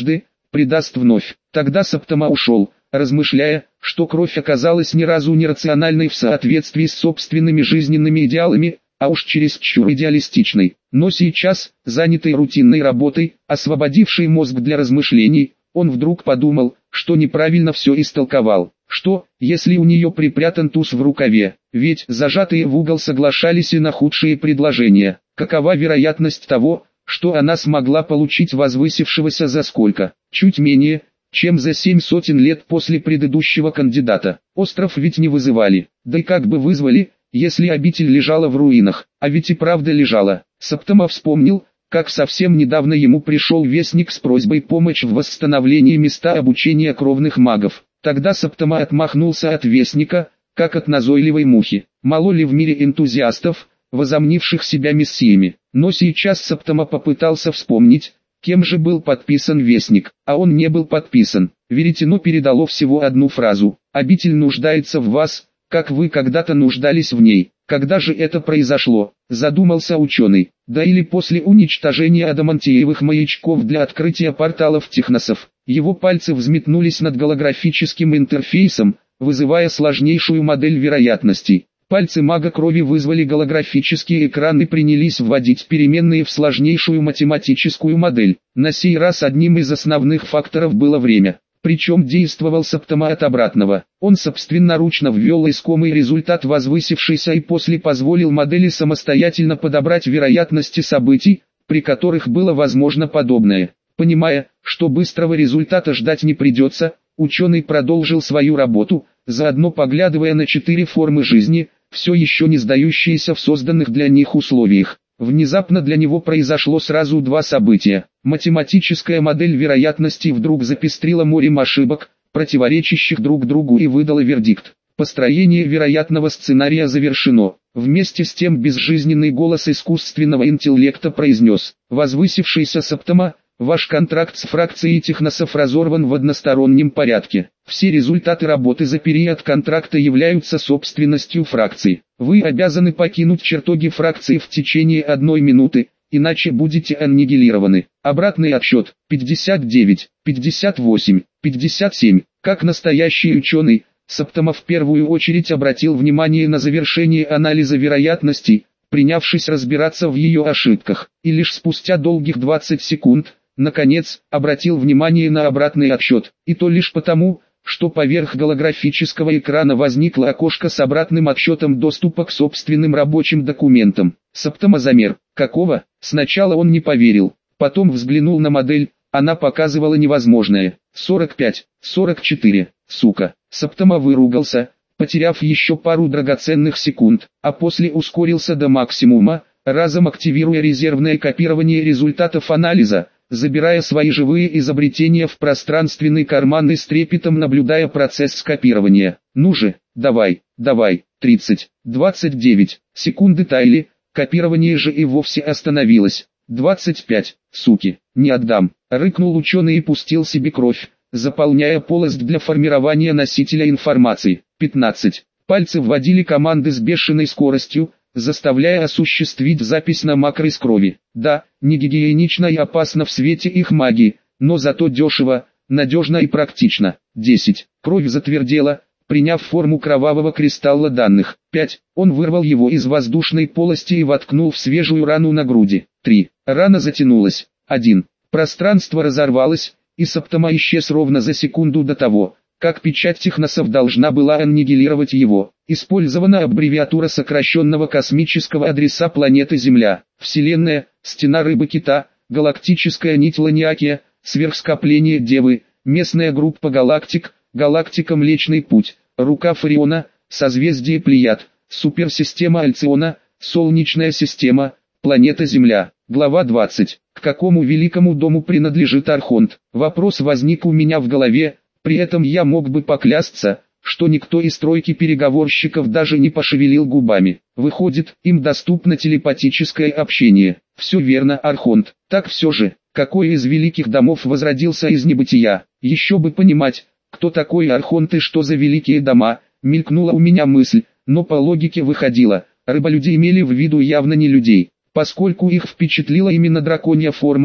предаст вновь. Тогда Саптама ушел, размышляя, что кровь оказалась ни разу не рациональной в соответствии с собственными жизненными идеалами, а уж чересчур идеалистичной. Но сейчас, занятый рутинной работой, освободивший мозг для размышлений, он вдруг подумал, что неправильно все истолковал. Что, если у нее припрятан туз в рукаве? Ведь зажатые в угол соглашались и на худшие предложения. Какова вероятность того, что она смогла получить возвысившегося за сколько? Чуть менее, чем за семь сотен лет после предыдущего кандидата. Остров ведь не вызывали. Да и как бы вызвали, если обитель лежала в руинах? А ведь и правда лежала. Саптама вспомнил, как совсем недавно ему пришел вестник с просьбой помочь в восстановлении места обучения кровных магов. Тогда Саптама отмахнулся от вестника, как от назойливой мухи. Мало ли в мире энтузиастов, возомнивших себя мессиями. Но сейчас Саптама попытался вспомнить, кем же был подписан вестник, а он не был подписан. Веретено передало всего одну фразу: «Обитель нуждается в вас, как вы когда-то нуждались в ней». Когда же это произошло, задумался ученый. Да или после уничтожения адамантиевых маячков для открытия порталов техносов. Его пальцы взметнулись над голографическим интерфейсом, вызывая сложнейшую модель вероятностей. Пальцы мага крови вызвали голографический экран и принялись вводить переменные в сложнейшую математическую модель. На сей раз одним из основных факторов было время. Причем действовал Саптама от обратного. Он собственноручно ввел искомый результат возвысившийся и после позволил модели самостоятельно подобрать вероятности событий, при которых было возможно подобное. Понимая, что быстрого результата ждать не придется, ученый продолжил свою работу, заодно поглядывая на четыре формы жизни, все еще не сдающиеся в созданных для них условиях. Внезапно для него произошло сразу два события. Математическая модель вероятностей вдруг запестрила морем ошибок, противоречащих друг другу, и выдала вердикт. Построение вероятного сценария завершено. Вместе с тем безжизненный голос искусственного интеллекта произнес: «Возвысившийся Саптама, ваш контракт с фракцией техносов разорван в одностороннем порядке. Все результаты работы за период контракта являются собственностью фракции. Вы обязаны покинуть чертоги фракции в течение одной минуты, иначе будете аннигилированы». Обратный отсчет: пятьдесят девять, пятьдесят восемь, пятьдесят семь. Как настоящий ученый, Саптама в первую очередь обратил внимание на завершение анализа вероятностей, принявшись разбираться в ее ошибках, и лишь спустя долгих двадцать секунд, наконец, обратил внимание на обратный отсчет, и то лишь потому, что поверх голографического экрана возникло окошко с обратным отсчетом доступа к собственным рабочим документам. Саптама замер. Какого? Сначала он не поверил, потом взглянул на модель, она показывала невозможное. сорок пять, сорок четыре, сука. Саптама выругался, потеряв еще пару драгоценных секунд, а после ускорился до максимума, разом активируя резервное копирование результатов анализа, забирая свои живые изобретения в пространственный карман и с трепетом наблюдая процесс скопирования. Ну же, давай, давай, тридцать, двадцать девять, секунды таяли, копирование же и вовсе остановилось. двадцать пять, суки, не отдам, рыкнул ученый и пустил себе кровь, заполняя полость для формирования носителя информации. пятнадцать, пальцы вводили команды с бешеной скоростью, заставляя осуществить запись на макро из крови. Да, не гигиенично и опасно в свете их магии, но зато дешево, надежно и практично. десять. Кровь затвердела, приняв форму кровавого кристалла данных. пять. Он вырвал его из воздушной полости и воткнул в свежую рану на груди. три. Рана затянулась. один. Пространство разорвалось, и Саптама исчез ровно за секунду до того, как печать техносов должна была аннигилировать его. Использована аббревиатура сокращенного космического адреса планеты Земля, Вселенная, стена рыбы-кита, галактическая нить Ланиакия, сверхскопление Девы, местная группа галактик, галактика Млечный Путь, рукав Ориона, созвездие Плеяд, суперсистема Альциона, Солнечная система, планета Земля. Глава двадцать. К какому великому дому принадлежит Архонт? Вопрос возник у меня в голове, при этом я мог бы поклясться, что никто из тройки переговорщиков даже не пошевелил губами. Выходит, им доступно телепатическое общение. Все верно, Архонт. Так все же, какой из великих домов возродился из небытия? Еще бы понимать, кто такой Архонт и что за великие дома, мелькнула у меня мысль, но по логике выходило, рыболюди имели в виду явно не людей. Поскольку их впечатлила именно драконья форма,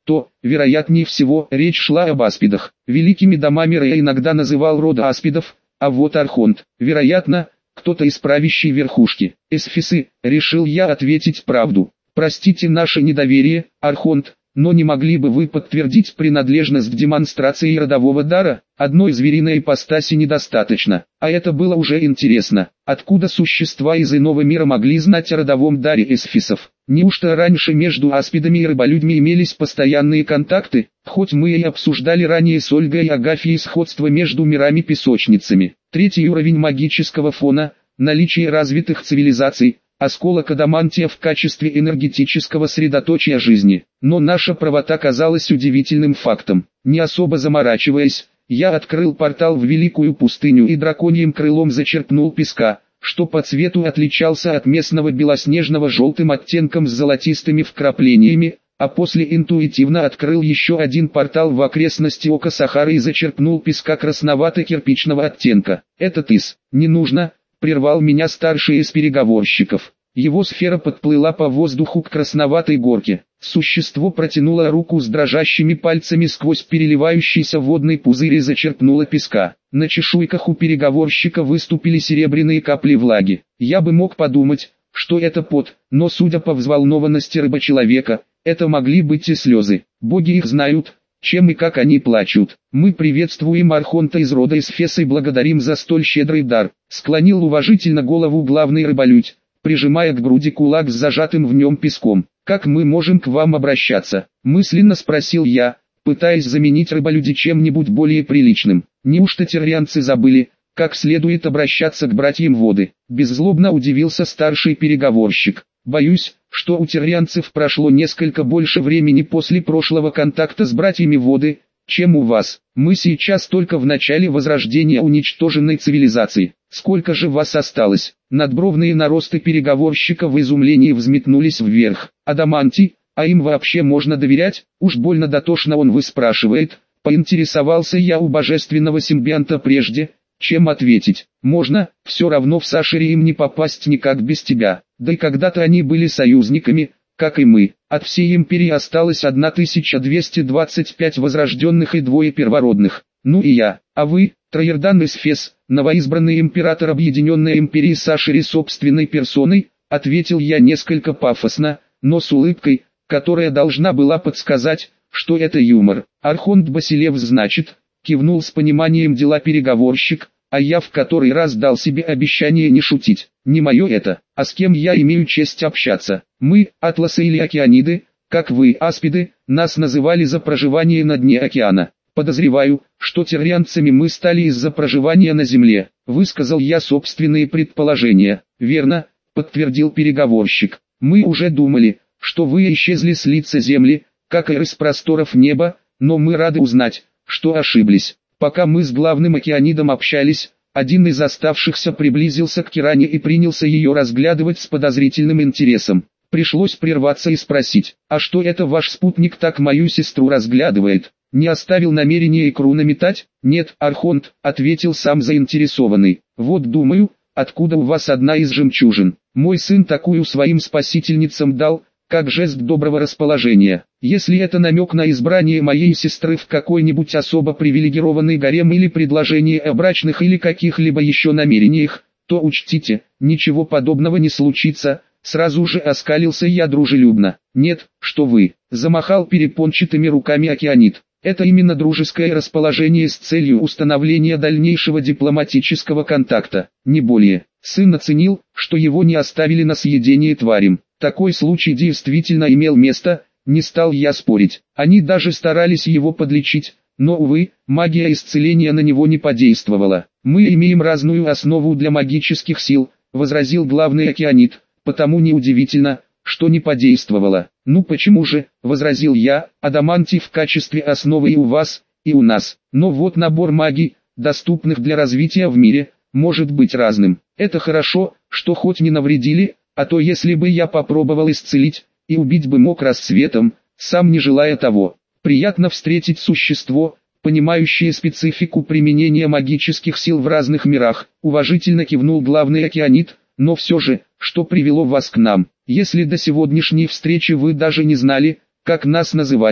то, вероятнее всего, речь шла об аспидах. Великими домами Ре иногда называл род аспидов, а вот архонт, вероятно, кто-то из правящей верхушки. Эсфисы, решил я ответить правду. Простите наше недоверие, архонт, но не могли бы вы подтвердить принадлежность к демонстрации родового дара? Одной звериной ипостаси недостаточно, а это было уже интересно. Откуда существа из иного мира могли знать о родовом даре эсфисов? Неужто раньше между аспидами и рыболюдьми имелись постоянные контакты? Хоть мы и обсуждали ранее с Ольгой и Агафьей сходство между мирами-песочницами. Третий уровень магического фона, наличие развитых цивилизаций, осколок адамантия в качестве энергетического средоточия жизни. Но наша правота казалась удивительным фактом. Не особо заморачиваясь, я открыл портал в Великую пустыню и драконьим крылом зачерпнул песка, что по цвету отличался от местного белоснежного желтым оттенком с золотистыми вкраплениями, а после интуитивно открыл еще один портал в окрестности Ока Сахары и зачерпнул песка красновато-кирпичного оттенка. «Этот из, не нужно», — прервал меня старший из переговорщиков. Его сфера подплыла по воздуху к красноватой горке. Существо протянуло руку с дрожащими пальцами сквозь переливающийся водный пузырь и зачерпнуло песка. На чешуйках у переговорщика выступили серебряные капли влаги. Я бы мог подумать, что это пот, но судя по взволнованности рыбочеловека, это могли быть и слезы. Боги их знают, чем и как они плачут. Мы приветствуем архонта из рода Эсфеса и благодарим за столь щедрый дар. Склонил уважительно голову главный рыболюдь, прижимая к груди кулак с зажатым в нем песком. «Как мы можем к вам обращаться?» – мысленно спросил я, пытаясь заменить рыболюди чем-нибудь более приличным. Неужто террианцы забыли, как следует обращаться к братьям воды? Беззлобно удивился старший переговорщик. Боюсь, что у террианцев прошло несколько больше времени после прошлого контакта с братьями воды, чем у вас. Мы сейчас только в начале возрождения уничтоженной цивилизации. Сколько же вас осталось? Надбровные наросты переговорщика в изумлении взметнулись вверх. Адамантий, а им вообще можно доверять? Уж больно дотошно он выспрашивает. Поинтересовался я у божественного симбионта прежде, чем ответить. Можно, все равно в Сашире им не попасть никак без тебя. Да и когда-то они были союзниками, как и мы. От всей империи осталось тысяча двести двадцать пять возрожденных и двое первородных. Ну и я, а вы, Троердан Эсфес, новоизбранный император Объединенной империи Сашири собственной персоной, ответил я несколько пафосно, но с улыбкой, которая должна была подсказать, что это юмор. Архонт Басилевс значит, кивнул с пониманием дела переговорщик, а я в который раз дал себе обещание не шутить. Не мое это, а с кем я имею честь общаться. Мы, атласы или океаниды, как вы, аспиды, нас называли за проживание на дне океана. Подозреваю, что террианцами мы стали из-за проживания на земле. Высказал я собственные предположения. Верно, подтвердил переговорщик. Мы уже думали, что вы исчезли с лица земли, как и из просторов неба, но мы рады узнать, что ошиблись. Пока мы с главным океанидом общались, один из оставшихся приблизился к Киране и принялся ее разглядывать с подозрительным интересом. Пришлось прерваться и спросить, а что это ваш спутник так мою сестру разглядывает? Не оставил намерения икру наметать? Нет, архонт, ответил сам заинтересованный. Вот думаю, откуда у вас одна из жемчужин? Мой сын такую своим спасительницам дал, как жест доброго расположения. Если это намек на избрание моей сестры в какой-нибудь особо привилегированный гарем или предложение о брачных или каких-либо еще намерениях, то учтите, ничего подобного не случится. Сразу же оскалился я дружелюбно. Нет, что вы, замахал перепончатыми руками океанит. Это именно дружеское расположение с целью установления дальнейшего дипломатического контакта, не более. Сын оценил, что его не оставили на съедение тварям. Такой случай действительно имел место, не стал я спорить. Они даже старались его подлечить, но, увы, магия исцеления на него не подействовала. Мы имеем разную основу для магических сил, возразил главный океанит, потому неудивительно, что не подействовало. Ну почему же, возразил я, адамантий в качестве основы и у вас, и у нас. Но вот набор магий, доступных для развития в мире, может быть разным. Это хорошо, что хоть не навредили, а то если бы я попробовал исцелить, и убить бы мог рассветом, сам не желая того. Приятно встретить существо, понимающее специфику применения магических сил в разных мирах, уважительно кивнул главный океанит, но все же, что привело вас к нам? Если до сегодняшней встречи вы даже не знали, как нас называть,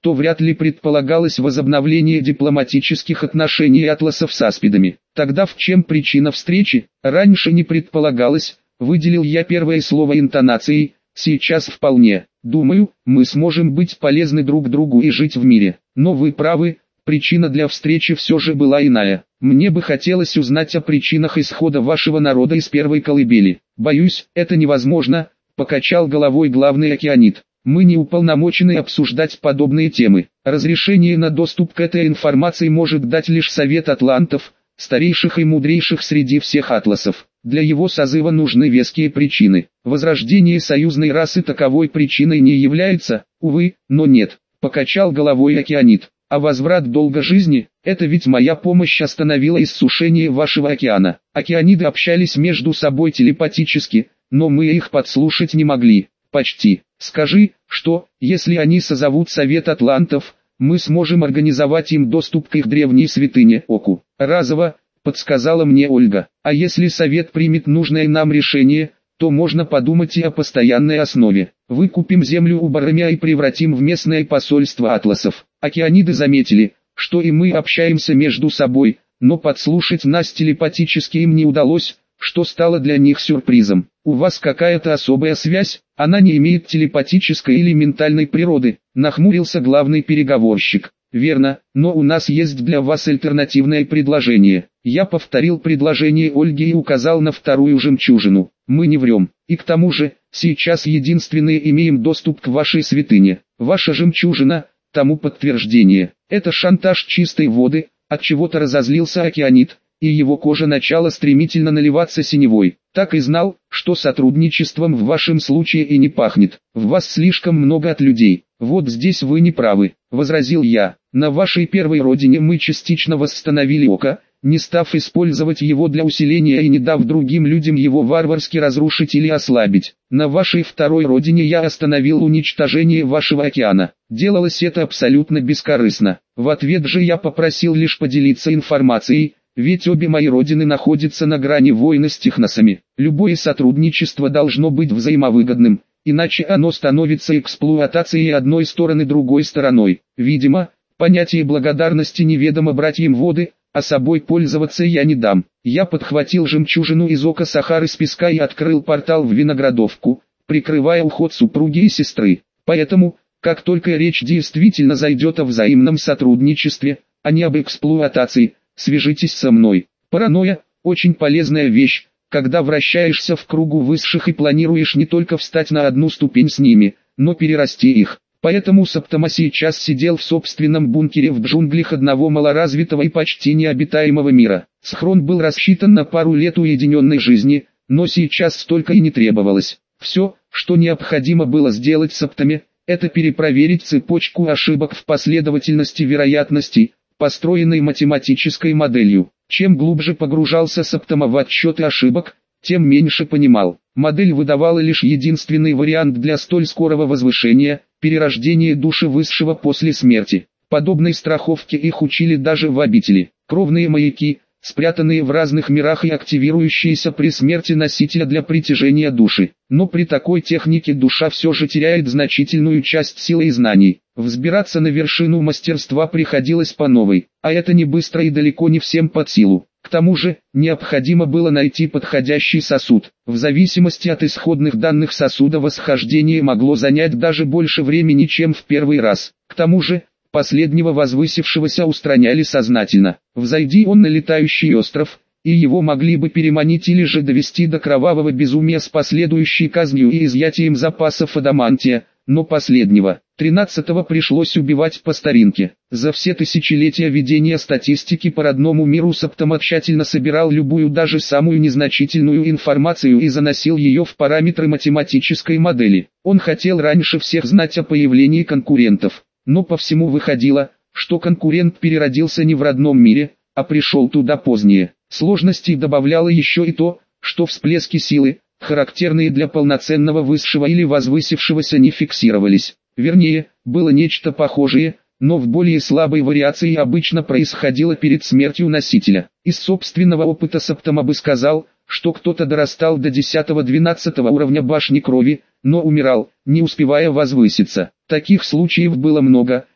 то вряд ли предполагалось возобновление дипломатических отношений атласов с аспидами. Тогда в чем причина встречи? Раньше не предполагалось, выделил я первое слово интонацией, сейчас вполне. Думаю, мы сможем быть полезны друг другу и жить в мире. Но вы правы, причина для встречи все же была иная. Мне бы хотелось узнать о причинах исхода вашего народа из первой колыбели. Боюсь, это невозможно, покачал головой главный океанит. Мы не уполномочены обсуждать подобные темы. Разрешение на доступ к этой информации может дать лишь Совет Атлантов, старейших и мудрейших среди всех атласов. Для его созыва нужны веские причины. Возрождение союзной расы таковой причиной не является, увы, но нет, покачал головой океанит. А возврат долга жизни, это ведь моя помощь остановила иссушение вашего океана. Океаниды общались между собой телепатически, но мы их подслушать не могли. Почти. Скажи, что, если они созовут Совет Атлантов, мы сможем организовать им доступ к их древней святыне Оку. Разово, подсказала мне Ольга. А если Совет примет нужное нам решение, то можно подумать и о постоянной основе. Выкупим землю у Барамя и превратим в местное посольство атласов. Океаниды заметили, что и мы общаемся между собой, но подслушать нас телепатически им не удалось, что стало для них сюрпризом. У вас какая-то особая связь, она не имеет телепатической или ментальной природы, нахмурился главный переговорщик. Верно, но у нас есть для вас альтернативное предложение. Я повторил предложение Ольги и указал на вторую жемчужину. Мы не врем. И к тому же, сейчас единственные имеем доступ к вашей святыне. Ваша жемчужина, тому подтверждение. Это шантаж чистой воды, от чего-то разозлился океанит, и его кожа начала стремительно наливаться синевой. Так и знал, что сотрудничеством в вашем случае и не пахнет. В вас слишком много от людей. Вот здесь вы не правы, возразил я. На вашей первой родине мы частично восстановили Око, не став использовать его для усиления и не дав другим людям его варварски разрушить или ослабить. На вашей второй родине я остановил уничтожение вашего океана. Делалось это абсолютно бескорыстно. В ответ же я попросил лишь поделиться информацией, ведь обе мои родины находятся на грани войны с техносами. Любое сотрудничество должно быть взаимовыгодным, иначе оно становится эксплуатацией одной стороны другой стороной. Видимо, понятие благодарности неведомо братьям воды, а собой пользоваться я не дам. Я подхватил жемчужину из ока Сахары с песка и открыл портал в Виноградовку, прикрывая уход супруги и сестры. Поэтому, как только речь действительно зайдет о взаимном сотрудничестве, а не об эксплуатации, свяжитесь со мной. Паранойя – очень полезная вещь, когда вращаешься в кругу высших и планируешь не только встать на одну ступень с ними, но перерасти их. Поэтому Септома сейчас сидел в собственном бункере в джунглях одного малоразвитого и почти необитаемого мира. Схрон был рассчитан на пару лет уединенной жизни, но сейчас столько и не требовалось. Все, что необходимо было сделать Септоме, это перепроверить цепочку ошибок в последовательности вероятностей, построенной математической моделью. Чем глубже погружался Септома в отсчеты ошибок, тем меньше понимал. Модель выдавала лишь единственный вариант для столь скорого возвышения – перерождение души высшего после смерти. Подобной страховке их учили даже в обители. Кровные маяки, спрятанные в разных мирах и активирующиеся при смерти носителя для притяжения души. Но при такой технике душа все же теряет значительную часть силы и знаний. Взбираться на вершину мастерства приходилось по новой, а это не быстро и далеко не всем под силу. К тому же, необходимо было найти подходящий сосуд. В зависимости от исходных данных сосуда восхождение могло занять даже больше времени, чем в первый раз. К тому же, последнего возвысившегося устраняли сознательно. Взойди он на летающий остров, и его могли бы переманить или же довести до кровавого безумия с последующей казнью и изъятием запасов адамантия, но последнего, тринадцатого, пришлось убивать по старинке. За все тысячелетия ведения статистики по родному миру Септома тщательно собирал любую, даже самую незначительную информацию и заносил ее в параметры математической модели. Он хотел раньше всех знать о появлении конкурентов, но по всему выходило, что конкурент переродился не в родном мире, а пришел туда позднее. Сложностей добавляло еще и то, что всплески силы, характерные для полноценного высшего или возвысившегося, не фиксировались. Вернее, было нечто похожее, но в более слабой вариации обычно происходило перед смертью носителя. Из собственного опыта Септома бы сказал, что кто-то дорастал до десятого-двенадцатого уровня башни крови, но умирал, не успевая возвыситься. Таких случаев было много,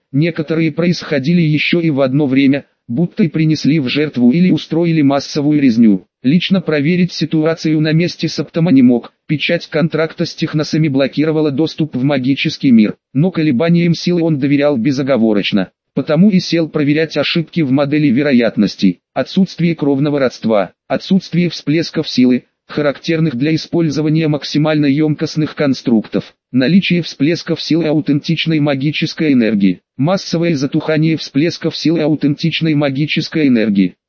некоторые происходили еще и в одно время, будто и принесли в жертву или устроили массовую резню. Лично проверить ситуацию на месте Саптома не мог, печать контракта с техносами блокировала доступ в магический мир, но колебаниям силы он доверял безоговорочно. Потому и сел проверять ошибки в модели вероятностей, отсутствие кровного родства, отсутствие всплесков силы, характерных для использования максимально емкостных конструктов, наличие всплесков силы аутентичной магической энергии, массовое затухание всплесков силы аутентичной магической энергии.